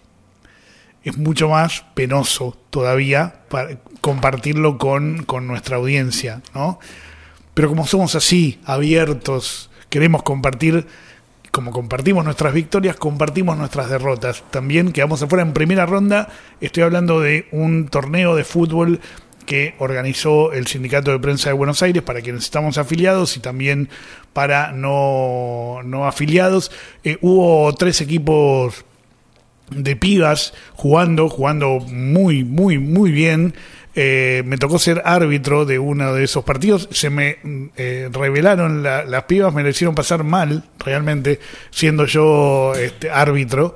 es mucho más penoso todavía para compartirlo con, con nuestra audiencia, ¿no? Pero como somos así, abiertos, queremos compartir. Como compartimos nuestras victorias, compartimos nuestras derrotas. También quedamos afuera en primera ronda. Estoy hablando de un torneo de fútbol que organizó el Sindicato de Prensa de Buenos Aires para quienes estamos afiliados y también para no, no afiliados. Eh, hubo tres equipos de pibas jugando, jugando muy, muy, muy bien. Eh, me tocó ser árbitro de uno de esos partidos. Se me eh, revelaron la, las pibas, me lo hicieron pasar mal realmente, siendo yo este árbitro.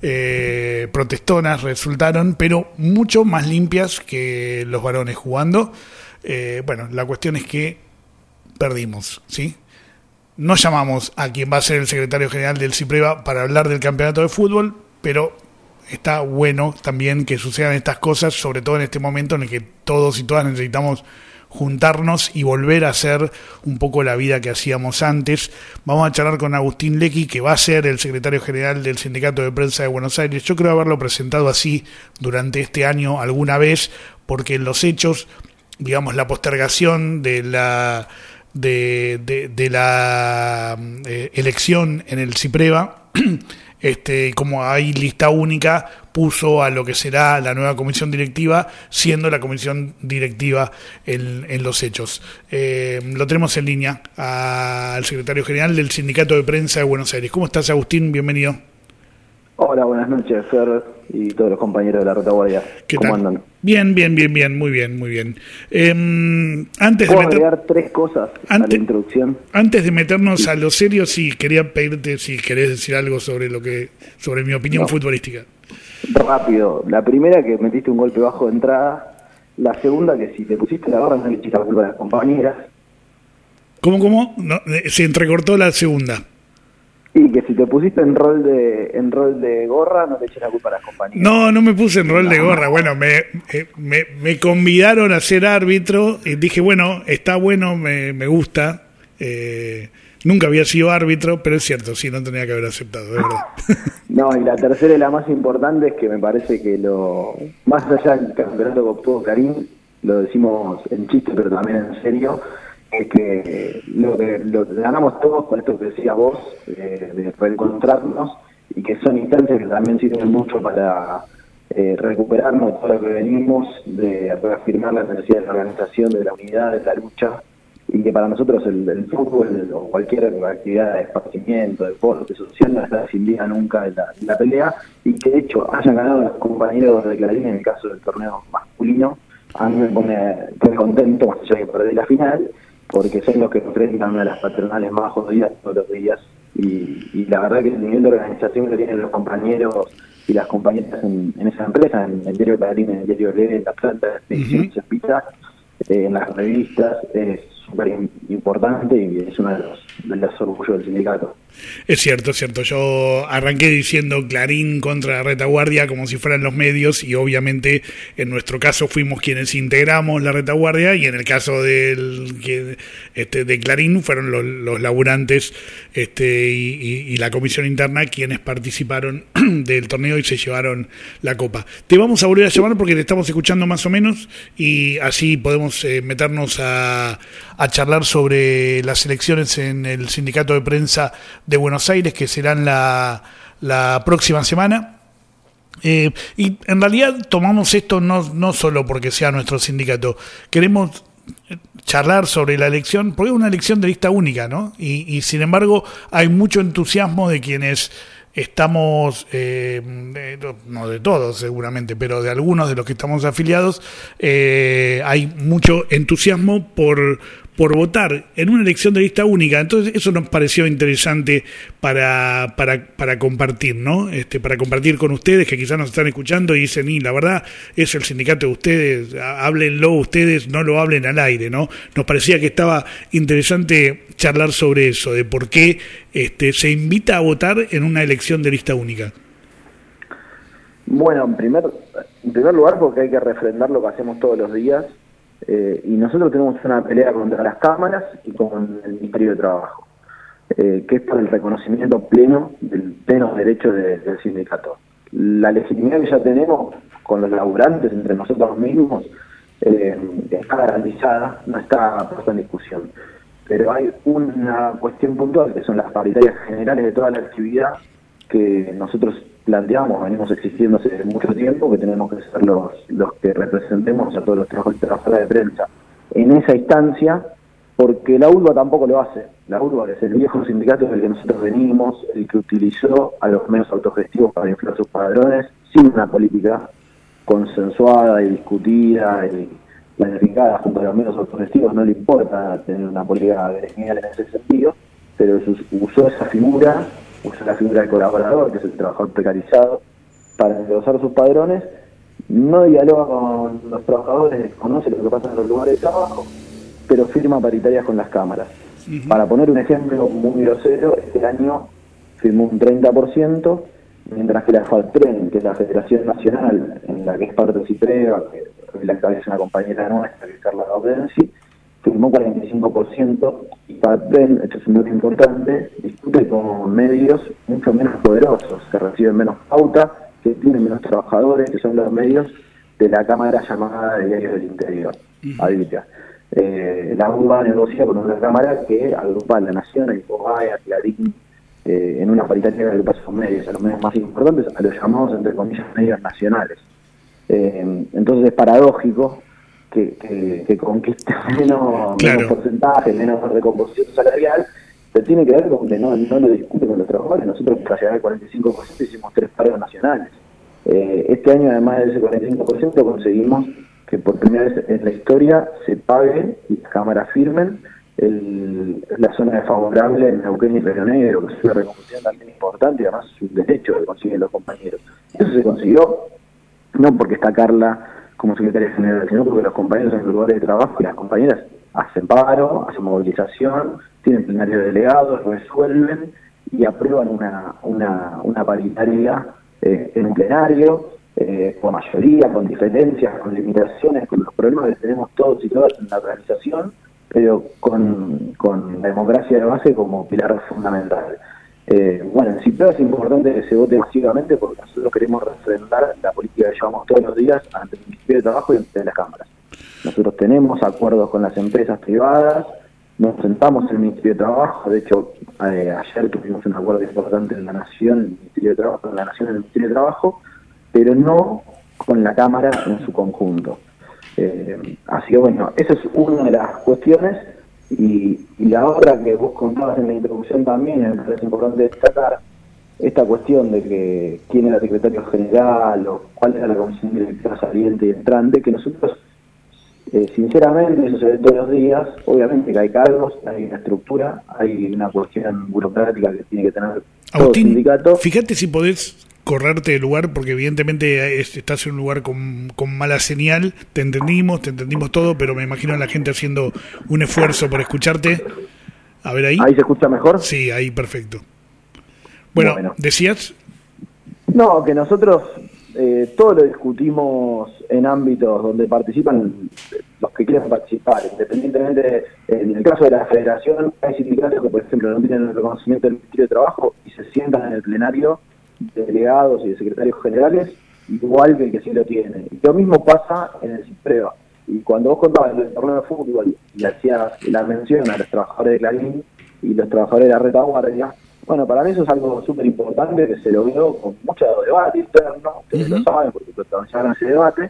Eh, protestonas resultaron, pero mucho más limpias que los varones jugando. Eh, bueno, la cuestión es que perdimos, ¿sí? No llamamos a quien va a ser el secretario general del CIPREVA para hablar del campeonato de fútbol, pero está bueno también que sucedan estas cosas, sobre todo en este momento en el que todos y todas necesitamos juntarnos y volver a hacer un poco la vida que hacíamos antes. Vamos a charlar con Agustín Lecky, que va a ser el secretario general del Sindicato de Prensa de Buenos Aires. Yo creo haberlo presentado así durante este año alguna vez, porque en los hechos, digamos, la postergación de la de, de, de la eh, elección en el CIPREVA, Este, como hay lista única, puso a lo que será la nueva comisión directiva, siendo la comisión directiva en, en los hechos. Eh, lo tenemos en línea al secretario general del Sindicato de Prensa de Buenos Aires. ¿Cómo estás, Agustín? Bienvenido. Hola, buenas noches, Fer, y todos los compañeros de la retaguardia. ¿Qué ¿Cómo tal? andan? Bien, bien, bien, bien, muy bien, muy bien. Eh, antes de ¿Puedo meter... agregar tres cosas Ante- a la introducción? Antes de meternos a lo serio, sí, quería pedirte si querés decir algo sobre lo que, sobre mi opinión No. futbolística. Rápido. La primera, que metiste un golpe bajo de entrada. La segunda, que si te pusiste la barra no le echaste la culpa a las compañeras. ¿Cómo, cómo? No, se entrecortó la segunda. Y que si te pusiste en rol de en rol de gorra, no te eches la culpa a las compañías. No, no me puse en rol de gorra. Bueno, me, eh, me, me convidaron a ser árbitro y dije, bueno, está bueno, me, me gusta. Eh, nunca había sido árbitro, pero es cierto, sí, no tenía que haber aceptado, de verdad. No, y la tercera y la más importante es que me parece que lo más allá del campeonato que obtuvo Clarín, lo decimos en chiste, pero también en serio, es que lo que lo que ganamos todos con esto que decías vos, eh, de reencontrarnos, y que son instancias que también sirven mucho para eh, recuperarnos de todo lo que venimos, de reafirmar la necesidad de la organización, de la unidad, de la lucha, y que para nosotros el, el fútbol o cualquier actividad de esparcimiento, deporte, social, no está sin día nunca en la, en la pelea, y que de hecho hayan ganado los compañeros de Clarín en el caso del torneo masculino, a mí me pone muy contento, más allá de que perdí la final, porque son los que enfrentan una de las patronales más jodidas todos los días, y, y la verdad que el nivel de organización que tienen los compañeros y las compañeras en, en esa empresa, en el diario Clarín, en el diario Leve, en la planta de edición uh-huh. Pizza, eh, en las revistas, es súper importante y es uno de los, de los orgullos del sindicato. Es cierto, es cierto. Yo arranqué diciendo Clarín contra la Retaguardia como si fueran los medios, y obviamente en nuestro caso fuimos quienes integramos la Retaguardia, y en el caso del que, este, de Clarín fueron los, los laburantes este, y, y, y la comisión interna quienes participaron del torneo y se llevaron la copa. Te vamos a volver a llamar porque te estamos escuchando más o menos, y así podemos eh, meternos a, a charlar sobre las elecciones en el sindicato de prensa de Buenos Aires, que serán la, la próxima semana. Eh, y en realidad tomamos esto no, no solo porque sea nuestro sindicato, queremos charlar sobre la elección, porque es una elección de lista única, ¿no? Y, y sin embargo hay mucho entusiasmo de quienes estamos, eh, de, no de todos seguramente, pero de algunos de los que estamos afiliados, eh, hay mucho entusiasmo por por votar en una elección de lista única. Entonces eso nos pareció interesante para para para compartir, ¿no? Este, para compartir con ustedes que quizás nos están escuchando y dicen, y la verdad es el sindicato de ustedes, háblenlo ustedes, no lo hablen al aire, ¿no? Nos parecía que estaba interesante charlar sobre eso, de por qué este se invita a votar en una elección de lista única. Bueno, en primer en primer lugar porque hay que refrendar lo que hacemos todos los días. Eh, y nosotros tenemos una pelea contra las cámaras y con el Ministerio de Trabajo, eh, que es por el reconocimiento pleno del pleno derecho de, del sindicato. La legitimidad que ya tenemos con los laburantes entre nosotros mismos eh, está garantizada, no está puesta en discusión. Pero hay una cuestión puntual, que son las paritarias generales de toda la actividad, que nosotros planteamos, venimos existiendo hace mucho tiempo, que tenemos que ser los, los que representemos a todos los trabajadores de prensa en esa instancia, porque la U L B A tampoco lo hace. La U L B A, que es el viejo sindicato del que nosotros venimos, el que utilizó a los medios autogestivos para inflar sus padrones, sin una política consensuada y discutida y planificada junto a los medios autogestivos. No le importa tener una política gremial en ese sentido, pero usó esa figura, usó la figura del colaborador, que es el trabajador precarizado, para engrosar sus padrones. No dialoga con los trabajadores, desconoce lo que pasa en los lugares de trabajo, pero firma paritarias con las cámaras. Uh-huh. Para poner un ejemplo muy grosero, este año firmó un treinta por ciento, mientras que la FALPREN, que es la Federación Nacional, en la que es parte de CIPREA, que la cabeza una compañera nuestra, que es Carla Gaudensi, firmó cuarenta y cinco por ciento, y FALPREN, esto es un dato importante, discute con medios mucho menos poderosos, que reciben menos pauta, que tienen menos trabajadores, que son los medios de la Cámara llamada de Diarios del Interior, uh-huh. Advita. Eh, la U B A negocia con una cámara que agrupa a La Nación, a Infobae, a Clarín, eh, en una paritaria que agrupa a esos medios, a los medios más importantes, a los llamados, entre comillas, medios nacionales. Eh, entonces es paradójico que, que, que conquiste menos, claro. menos porcentaje, menos recomposición salarial, pero tiene que ver con que no, no lo discute con los trabajadores. Nosotros para llegar al cuarenta y cinco por ciento hicimos tres paros nacionales. Eh, este año, además de ese cuarenta y cinco por ciento, conseguimos que por primera vez en la historia se pague y las cámaras firmen el, la zona desfavorable en Neuquén y Río Negro, que es una recomposición también importante y además es un derecho que consiguen los compañeros. Eso se consiguió no porque está Carla como secretaria general, sino porque los compañeros en los lugares de trabajo y las compañeras hacen paro, hacen movilización, tienen plenario de delegados, resuelven y aprueban una, una, una paritaria eh, en un plenario, eh, con mayoría, con diferencias, con limitaciones, con los problemas que tenemos todos y todas en la organización, pero con, con la democracia de base como pilar fundamental. Eh, bueno, en Ciprea es importante que se vote masivamente porque nosotros queremos refrendar la política que llevamos todos los días ante el Ministerio de Trabajo y ante las cámaras. Nosotros tenemos acuerdos con las empresas privadas, nos sentamos en el Ministerio de Trabajo, de hecho eh, ayer tuvimos un acuerdo importante en la Nación, el Ministerio de Trabajo, en la Nación en el Ministerio de Trabajo, pero no con la Cámara en su conjunto. Eh, así que bueno, esa es una de las cuestiones. Y, y la otra que vos contabas en la introducción también, me parece importante destacar, esta cuestión de que quién era secretario general o cuál era la comisión directiva saliente y entrante, que nosotros, eh, sinceramente, eso se ve todos los días, obviamente que hay cargos, hay una estructura, hay una cuestión burocrática que tiene que tener todo Agustín, sindicato. Fíjate si podés correrte del lugar, porque evidentemente es, estás en un lugar con, con mala señal, te entendimos, te entendimos todo, pero me imagino a la gente haciendo un esfuerzo por escucharte. A ver ahí. ¿Ahí se escucha mejor? Sí, ahí perfecto. Bueno, bueno. ¿decías? No, que nosotros eh, todo lo discutimos en ámbitos donde participan los que quieren participar, independientemente, de, en el caso de la federación, hay sindicatos que, por ejemplo, no tienen el reconocimiento del Ministerio de Trabajo y se sientan en el plenario de delegados y de secretarios generales, igual que el que sí lo tiene. Y lo mismo pasa en el Ciprea. Y cuando vos contabas el torneo de fútbol y hacías la mención a los trabajadores de Clarín y los trabajadores de la retaguardia, bueno, para mí eso es algo súper importante que se lo vio con mucho debate interno, ustedes uh-huh. lo saben porque protagonizaron ese debate.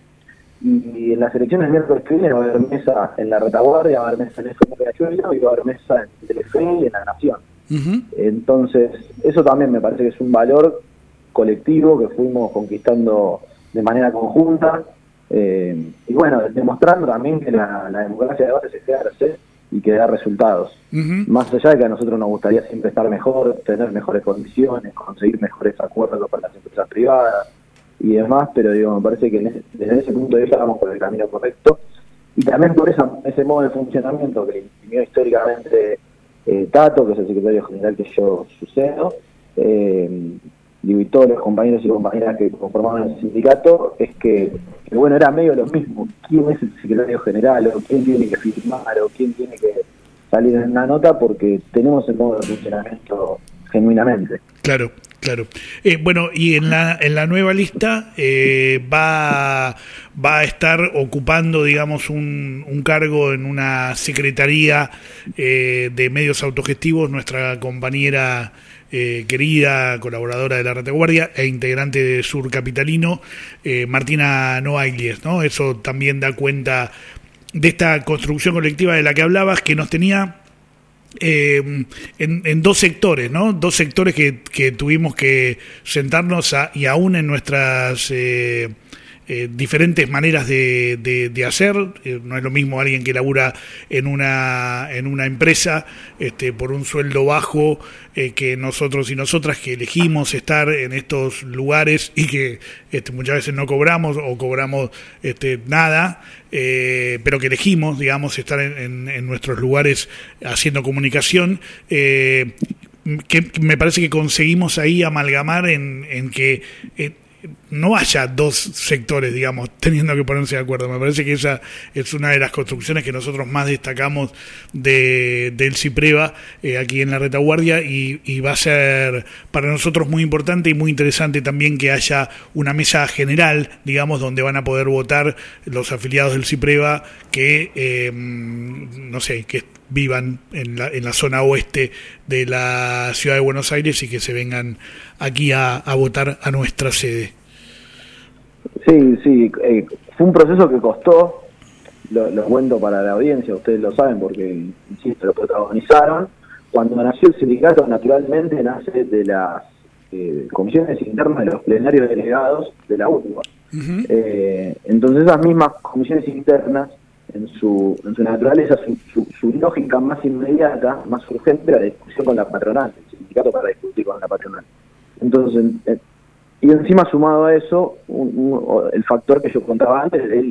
Y en las elecciones del miércoles que viene va a haber mesa en la retaguardia, va a haber mesa en el F M y va a haber mesa en Telefe y en La Nación. Uh-huh. Entonces, eso también me parece que es un valor colectivo que fuimos conquistando de manera conjunta, eh, y bueno, demostrando también que la, la democracia de base se ejerce y que da resultados. Uh-huh. Más allá de que a nosotros nos gustaría siempre estar mejor, tener mejores condiciones, conseguir mejores acuerdos con las empresas privadas y demás, pero digo, me parece que ese, desde ese punto de vista vamos por el camino correcto, y también por esa, ese modo de funcionamiento que imprimió históricamente eh, Tato, que es el secretario general que yo sucedo, eh, digo, y todos los compañeros y compañeras que conformaban el sindicato, es que, que, bueno, era medio lo mismo. ¿Quién es el secretario general? ¿O quién tiene que firmar? ¿O quién tiene que salir en una nota? Porque tenemos el modo de funcionamiento genuinamente. Claro, claro. Eh, bueno, y en la en la nueva lista eh, va va a estar ocupando, digamos, un, un cargo en una secretaría eh, de medios autogestivos nuestra compañera Eh, querida colaboradora de la Retaguardia e integrante de Sur Capitalino, eh, Martina Noailles, ¿no? Eso también da cuenta de esta construcción colectiva de la que hablabas, que nos tenía eh, en, en dos sectores, ¿no? Dos sectores que, que tuvimos que sentarnos a, y aún en nuestras eh, Eh, diferentes maneras de, de, de hacer. Eh, no es lo mismo alguien que labura en una en una empresa este, por un sueldo bajo eh, que nosotros y nosotras que elegimos estar en estos lugares y que este, muchas veces no cobramos o cobramos este, nada, eh, pero que elegimos, digamos, estar en, en, en nuestros lugares haciendo comunicación. Eh, que me parece que conseguimos ahí amalgamar en, en que eh, no haya dos sectores, digamos, teniendo que ponerse de acuerdo. Me parece que esa es una de las construcciones que nosotros más destacamos de del Cipreva eh, aquí en la Retaguardia, y, y va a ser para nosotros muy importante y muy interesante también que haya una mesa general, digamos, donde van a poder votar los afiliados del Cipreva que, eh, no sé, que vivan en la, en la zona oeste de la ciudad de Buenos Aires y que se vengan aquí a, a votar a nuestra sede. Sí, sí, eh, fue un proceso que costó, lo, lo cuento para la audiencia, ustedes lo saben porque, insisto, lo protagonizaron. Cuando nació el sindicato, naturalmente nace de las eh, comisiones internas de los plenarios delegados de la U T U A. Uh-huh. Eh, entonces esas mismas comisiones internas, en su, en su naturaleza, su, su, su lógica más inmediata, más urgente, era la discusión con la patronal, el sindicato para discutir con la patronal. Entonces, eh, y encima sumado a eso, un, un, el factor que yo contaba antes, el,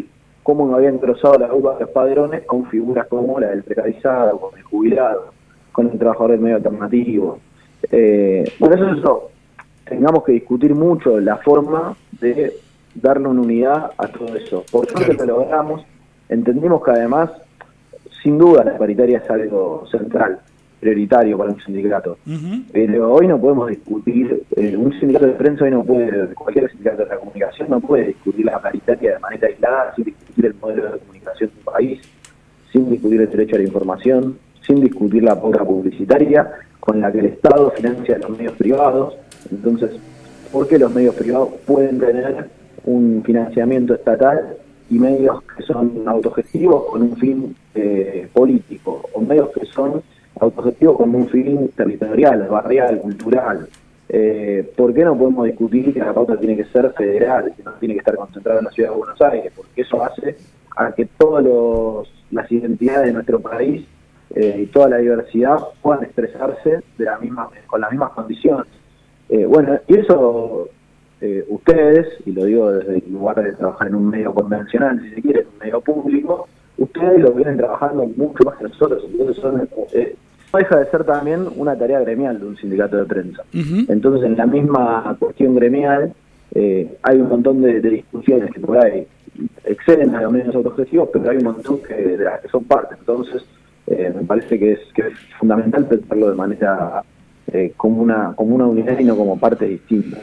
cómo habían engrosado la U B A de los padrones con figuras como la del precarizado, con el jubilado, con el trabajador del medio alternativo. Eh, por eso, eso tengamos que discutir mucho la forma de darle una unidad a todo eso. Por suerte lo logramos, entendimos que además, sin duda, la paritaria es algo central, prioritario para un sindicato. Uh-huh. Pero hoy no podemos discutir, eh, un sindicato de prensa hoy no puede, cualquier sindicato de la comunicación no puede discutir la paritaria de manera aislada, sin discutir el modelo de comunicación del país, sin discutir el derecho a la información, sin discutir la pauta publicitaria con la que el Estado financia los medios privados. Entonces, ¿por qué los medios privados pueden tener un financiamiento estatal y medios que son autogestivos con un fin eh, político, o medios que son autogestivos con un fin territorial, barrial, cultural? Eh, ¿Por qué no podemos discutir que la pauta tiene que ser federal, que no tiene que estar concentrada en la ciudad de Buenos Aires? Porque eso hace a que todas las identidades de nuestro país eh, y toda la diversidad puedan expresarse de la misma, con las mismas condiciones. Eh, bueno, y eso eh, ustedes, y lo digo desde el lugar de trabajar en un medio convencional, si se quiere, en un medio público, ustedes lo vienen trabajando mucho más que nosotros. Entonces son, eh, no deja de ser también una tarea gremial de un sindicato de prensa. Uh-huh. Entonces, en la misma cuestión gremial eh, hay un montón de, de discusiones que por ahí exceden a los medios autogestivos, pero hay un montón que, de las que son parte. Entonces, eh, me parece que es, que es fundamental pensarlo de manera eh, como una como una unidad y no como partes distintas.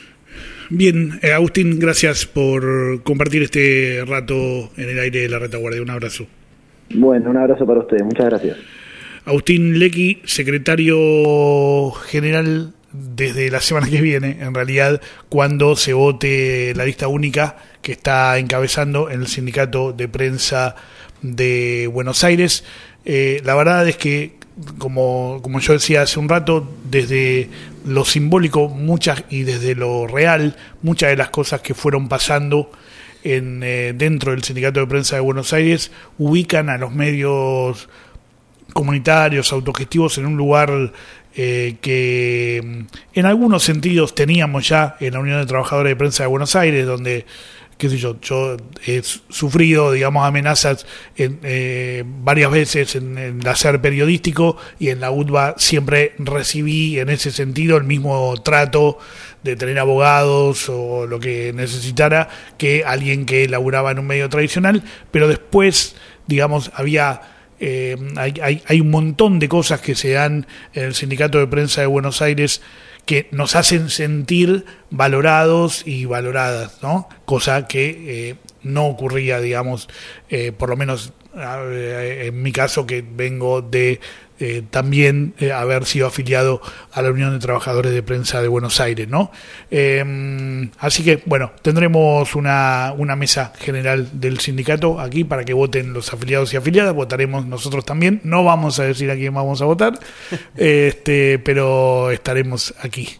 Bien, eh, Agustín, gracias por compartir este rato en el aire de la Retaguardia. Un abrazo. Bueno, un abrazo para ustedes. Muchas gracias. Agustín Lecky, secretario general desde la semana que viene, en realidad, cuando se vote la lista única que está encabezando en el Sindicato de Prensa de Buenos Aires. Eh, la verdad es que, como, como yo decía hace un rato, desde lo simbólico muchas y desde lo real, muchas de las cosas que fueron pasando en eh, dentro del Sindicato de Prensa de Buenos Aires ubican a los medios comunitarios, autogestivos en un lugar eh, que en algunos sentidos teníamos ya en la Unión de Trabajadores de Prensa de Buenos Aires, donde, qué sé yo, yo he sufrido, digamos, amenazas en, eh, varias veces en, en el hacer periodístico, y en la U T B A siempre recibí en ese sentido el mismo trato de tener abogados o lo que necesitara que alguien que laburaba en un medio tradicional, pero después, digamos, había... Eh, hay, hay, hay un montón de cosas que se dan en el Sindicato de Prensa de Buenos Aires que nos hacen sentir valorados y valoradas, ¿no? Cosa que eh, no ocurría, digamos, eh, por lo menos eh, en mi caso, que vengo de eh, también eh, haber sido afiliado a la Unión de Trabajadores de Prensa de Buenos Aires, ¿no? Eh, así que, bueno, tendremos una, una mesa general del sindicato aquí para que voten los afiliados y afiliadas. Votaremos nosotros también. No vamos a decir a quién vamos a votar, este, pero estaremos aquí.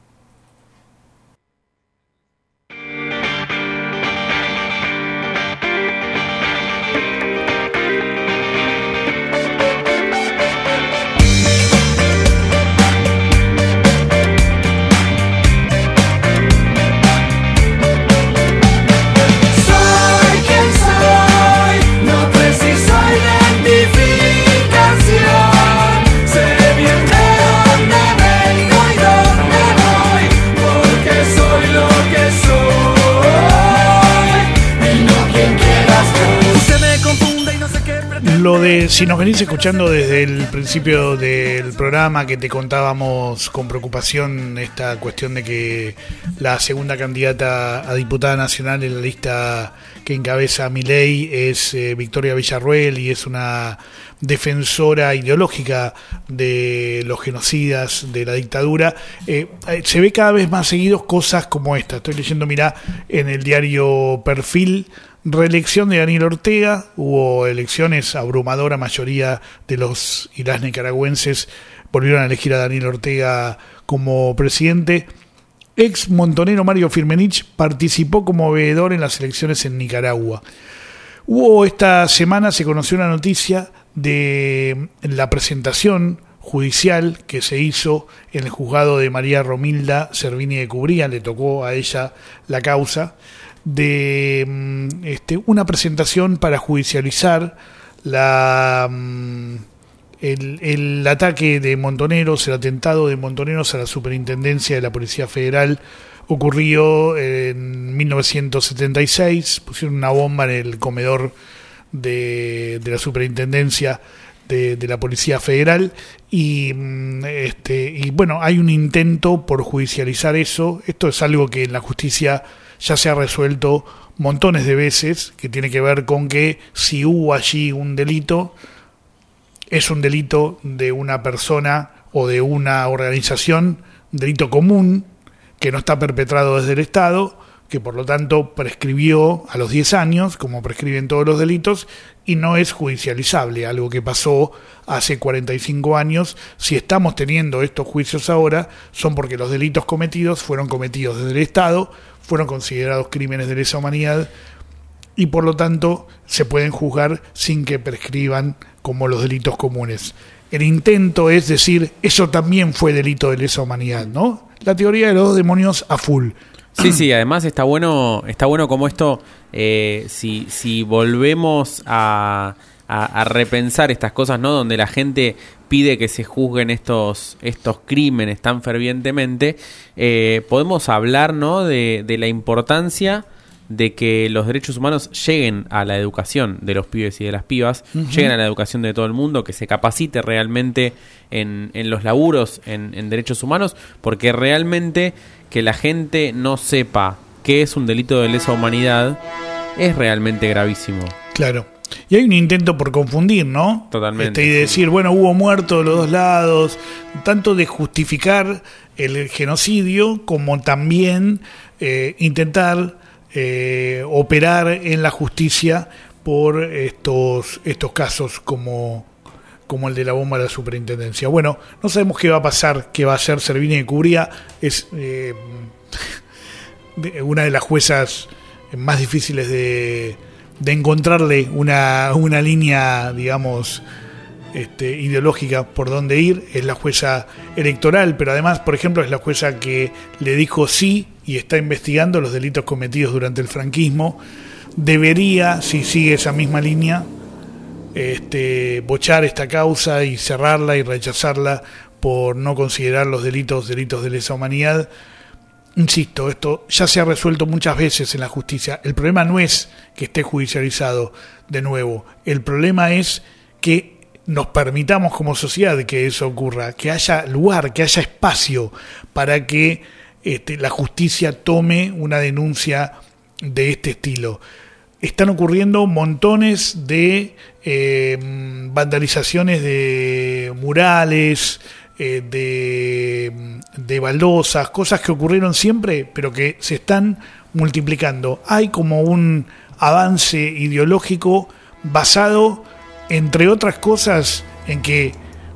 Lo de, si nos venís escuchando desde el principio del programa, que te contábamos con preocupación esta cuestión de que la segunda candidata a diputada nacional en la lista que encabeza Milei es eh, Victoria Villarruel, y es una defensora ideológica de los genocidas de la dictadura, eh, se ve cada vez más seguidos cosas como esta. Estoy leyendo, mirá, en el diario Perfil: reelección de Daniel Ortega. Hubo elecciones, abrumadora mayoría de los y las nicaragüenses volvieron a elegir a Daniel Ortega como presidente. Ex montonero Mario Firmenich participó como veedor en las elecciones en Nicaragua. Hubo esta semana, se conoció una noticia de la presentación judicial que se hizo en el juzgado de María Romilda Servini de Cubría. Le tocó a ella la causa de este, una presentación para judicializar la el, el ataque de Montoneros, el atentado de Montoneros a la Superintendencia de la Policía Federal. Ocurrió en mil novecientos setenta y seis, pusieron una bomba en el comedor de, de la Superintendencia de, de la Policía Federal y, este, y bueno, hay un intento por judicializar eso. Esto es algo que en la justicia ya se ha resuelto montones de veces, que tiene que ver con que si hubo allí un delito, es un delito de una persona o de una organización, un delito común, que no está perpetrado desde el Estado, que por lo tanto prescribió a los diez años, como prescriben todos los delitos, y no es judicializable, algo que pasó hace cuarenta y cinco años. Si estamos teniendo estos juicios ahora, son porque los delitos cometidos fueron cometidos desde el Estado, fueron considerados crímenes de lesa humanidad, y por lo tanto se pueden juzgar sin que prescriban como los delitos comunes. El intento es decir, eso también fue delito de lesa humanidad, ¿no? La teoría de los demonios a full. Sí, sí, además está bueno, está bueno como esto, eh, si, si volvemos a, a, a repensar estas cosas, ¿no? Donde la gente pide que se juzguen estos, estos crímenes tan fervientemente, eh, podemos hablar, ¿no? de, de la importancia de que los derechos humanos lleguen a la educación de los pibes y de las pibas, uh-huh. lleguen a la educación de todo el mundo, que se capacite realmente en, en los laburos en, en derechos humanos, porque realmente que la gente no sepa qué es un delito de lesa humanidad es realmente gravísimo. Claro. Y hay un intento por confundir, ¿no? Totalmente. Este, y decir, bueno, hubo muertos de los dos lados, tanto de justificar el genocidio como también eh, intentar Eh, operar en la justicia por estos estos casos como, como el de la bomba de la Superintendencia. Bueno, no sabemos qué va a pasar, qué va a hacer Servini de Cubría. Es eh, una de las juezas más difíciles de, de encontrarle una, una línea, digamos, este, ideológica por dónde ir. Es la jueza electoral, pero además, por ejemplo, es la jueza que le dijo sí y está investigando los delitos cometidos durante el franquismo. Debería, si sigue esa misma línea, este, bochar esta causa y cerrarla y rechazarla por no considerar los delitos delitos de lesa humanidad. Insisto, esto ya se ha resuelto muchas veces en la justicia. El problema no es que esté judicializado de nuevo. El problema es que nos permitamos como sociedad que eso ocurra, que haya lugar, que haya espacio para que Este, la justicia tome una denuncia de este estilo. Están ocurriendo montones de eh, vandalizaciones de murales, eh, de, de baldosas, cosas que ocurrieron siempre, pero que se están multiplicando. Hay como un avance ideológico basado, entre otras cosas, en que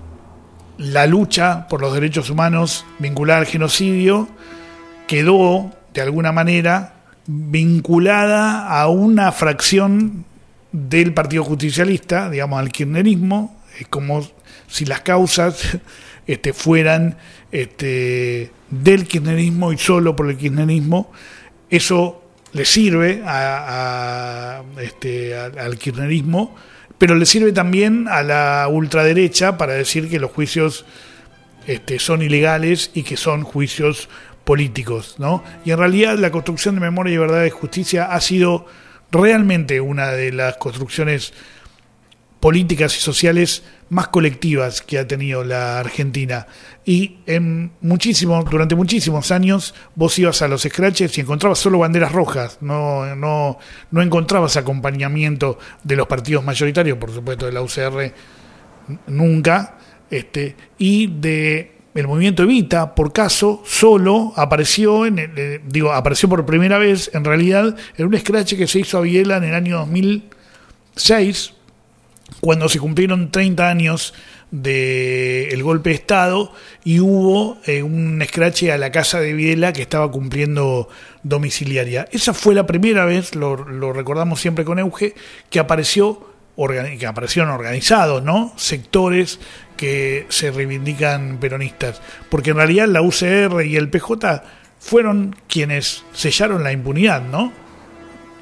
la lucha por los derechos humanos vinculada al genocidio quedó, de alguna manera, vinculada a una fracción del Partido Justicialista, digamos, al kirchnerismo. Es como si las causas este, fueran este, del kirchnerismo y solo por el kirchnerismo. Eso le sirve a, a, este, a, al kirchnerismo, pero le sirve también a la ultraderecha para decir que los juicios este, son ilegales y que son juicios políticos, ¿no? Y en realidad la construcción de memoria y verdad y justicia ha sido realmente una de las construcciones políticas y sociales más colectivas que ha tenido la Argentina. Y en muchísimo, durante muchísimos años vos ibas a los scratches y encontrabas solo banderas rojas, no, no, no encontrabas acompañamiento de los partidos mayoritarios, por supuesto de la U C R nunca, este, y de el movimiento Evita, por caso, solo apareció, en el, eh, digo, apareció por primera vez, en realidad, en un scratch que se hizo a Viela en el año dos mil seis, cuando se cumplieron treinta años del golpe de Estado, y hubo eh, un scratch a la casa de Viela que estaba cumpliendo domiciliaria. Esa fue la primera vez, lo, lo recordamos siempre con Euge, que apareció organi- que aparecieron organizados, ¿no? Sectores que se reivindican peronistas, porque en realidad la U C R y el P J fueron quienes sellaron la impunidad, ¿no?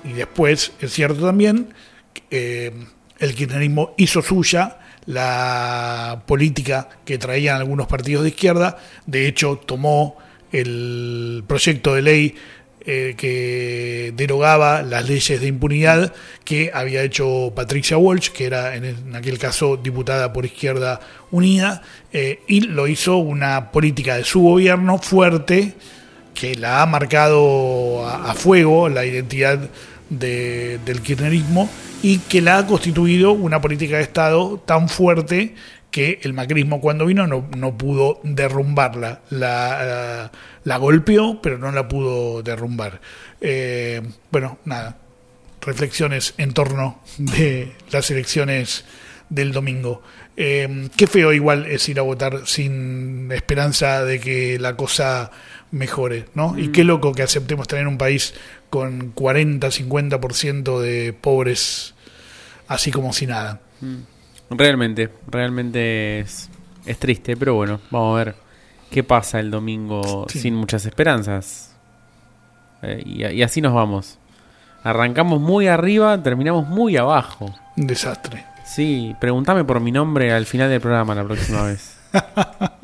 y después es cierto también, eh, el kirchnerismo hizo suya la política que traían algunos partidos de izquierda. De hecho, tomó el proyecto de ley eh, que derogaba las leyes de impunidad que había hecho Patricia Walsh, que era en, en aquel caso diputada por Izquierda Unida, eh, y lo hizo una política de su gobierno fuerte que la ha marcado a, a fuego la identidad de, del kirchnerismo, y que la ha constituido una política de Estado tan fuerte que el macrismo cuando vino no, no pudo derrumbarla. La, la, la golpeó, pero no la pudo derrumbar. Eh, bueno, nada, reflexiones en torno de las elecciones del domingo. Eh, qué feo igual es ir a votar sin esperanza de que la cosa mejore, ¿no? Mm. Y qué loco que aceptemos tener un país con cuarenta, cincuenta por ciento de pobres así como si nada. Realmente, realmente es, es triste, pero bueno, vamos a ver qué pasa el domingo, sí, sin muchas esperanzas. Eh, y, y así nos vamos. Arrancamos muy arriba, terminamos muy abajo. Un desastre. Sí, pregúntame por mi nombre al final del programa la próxima vez.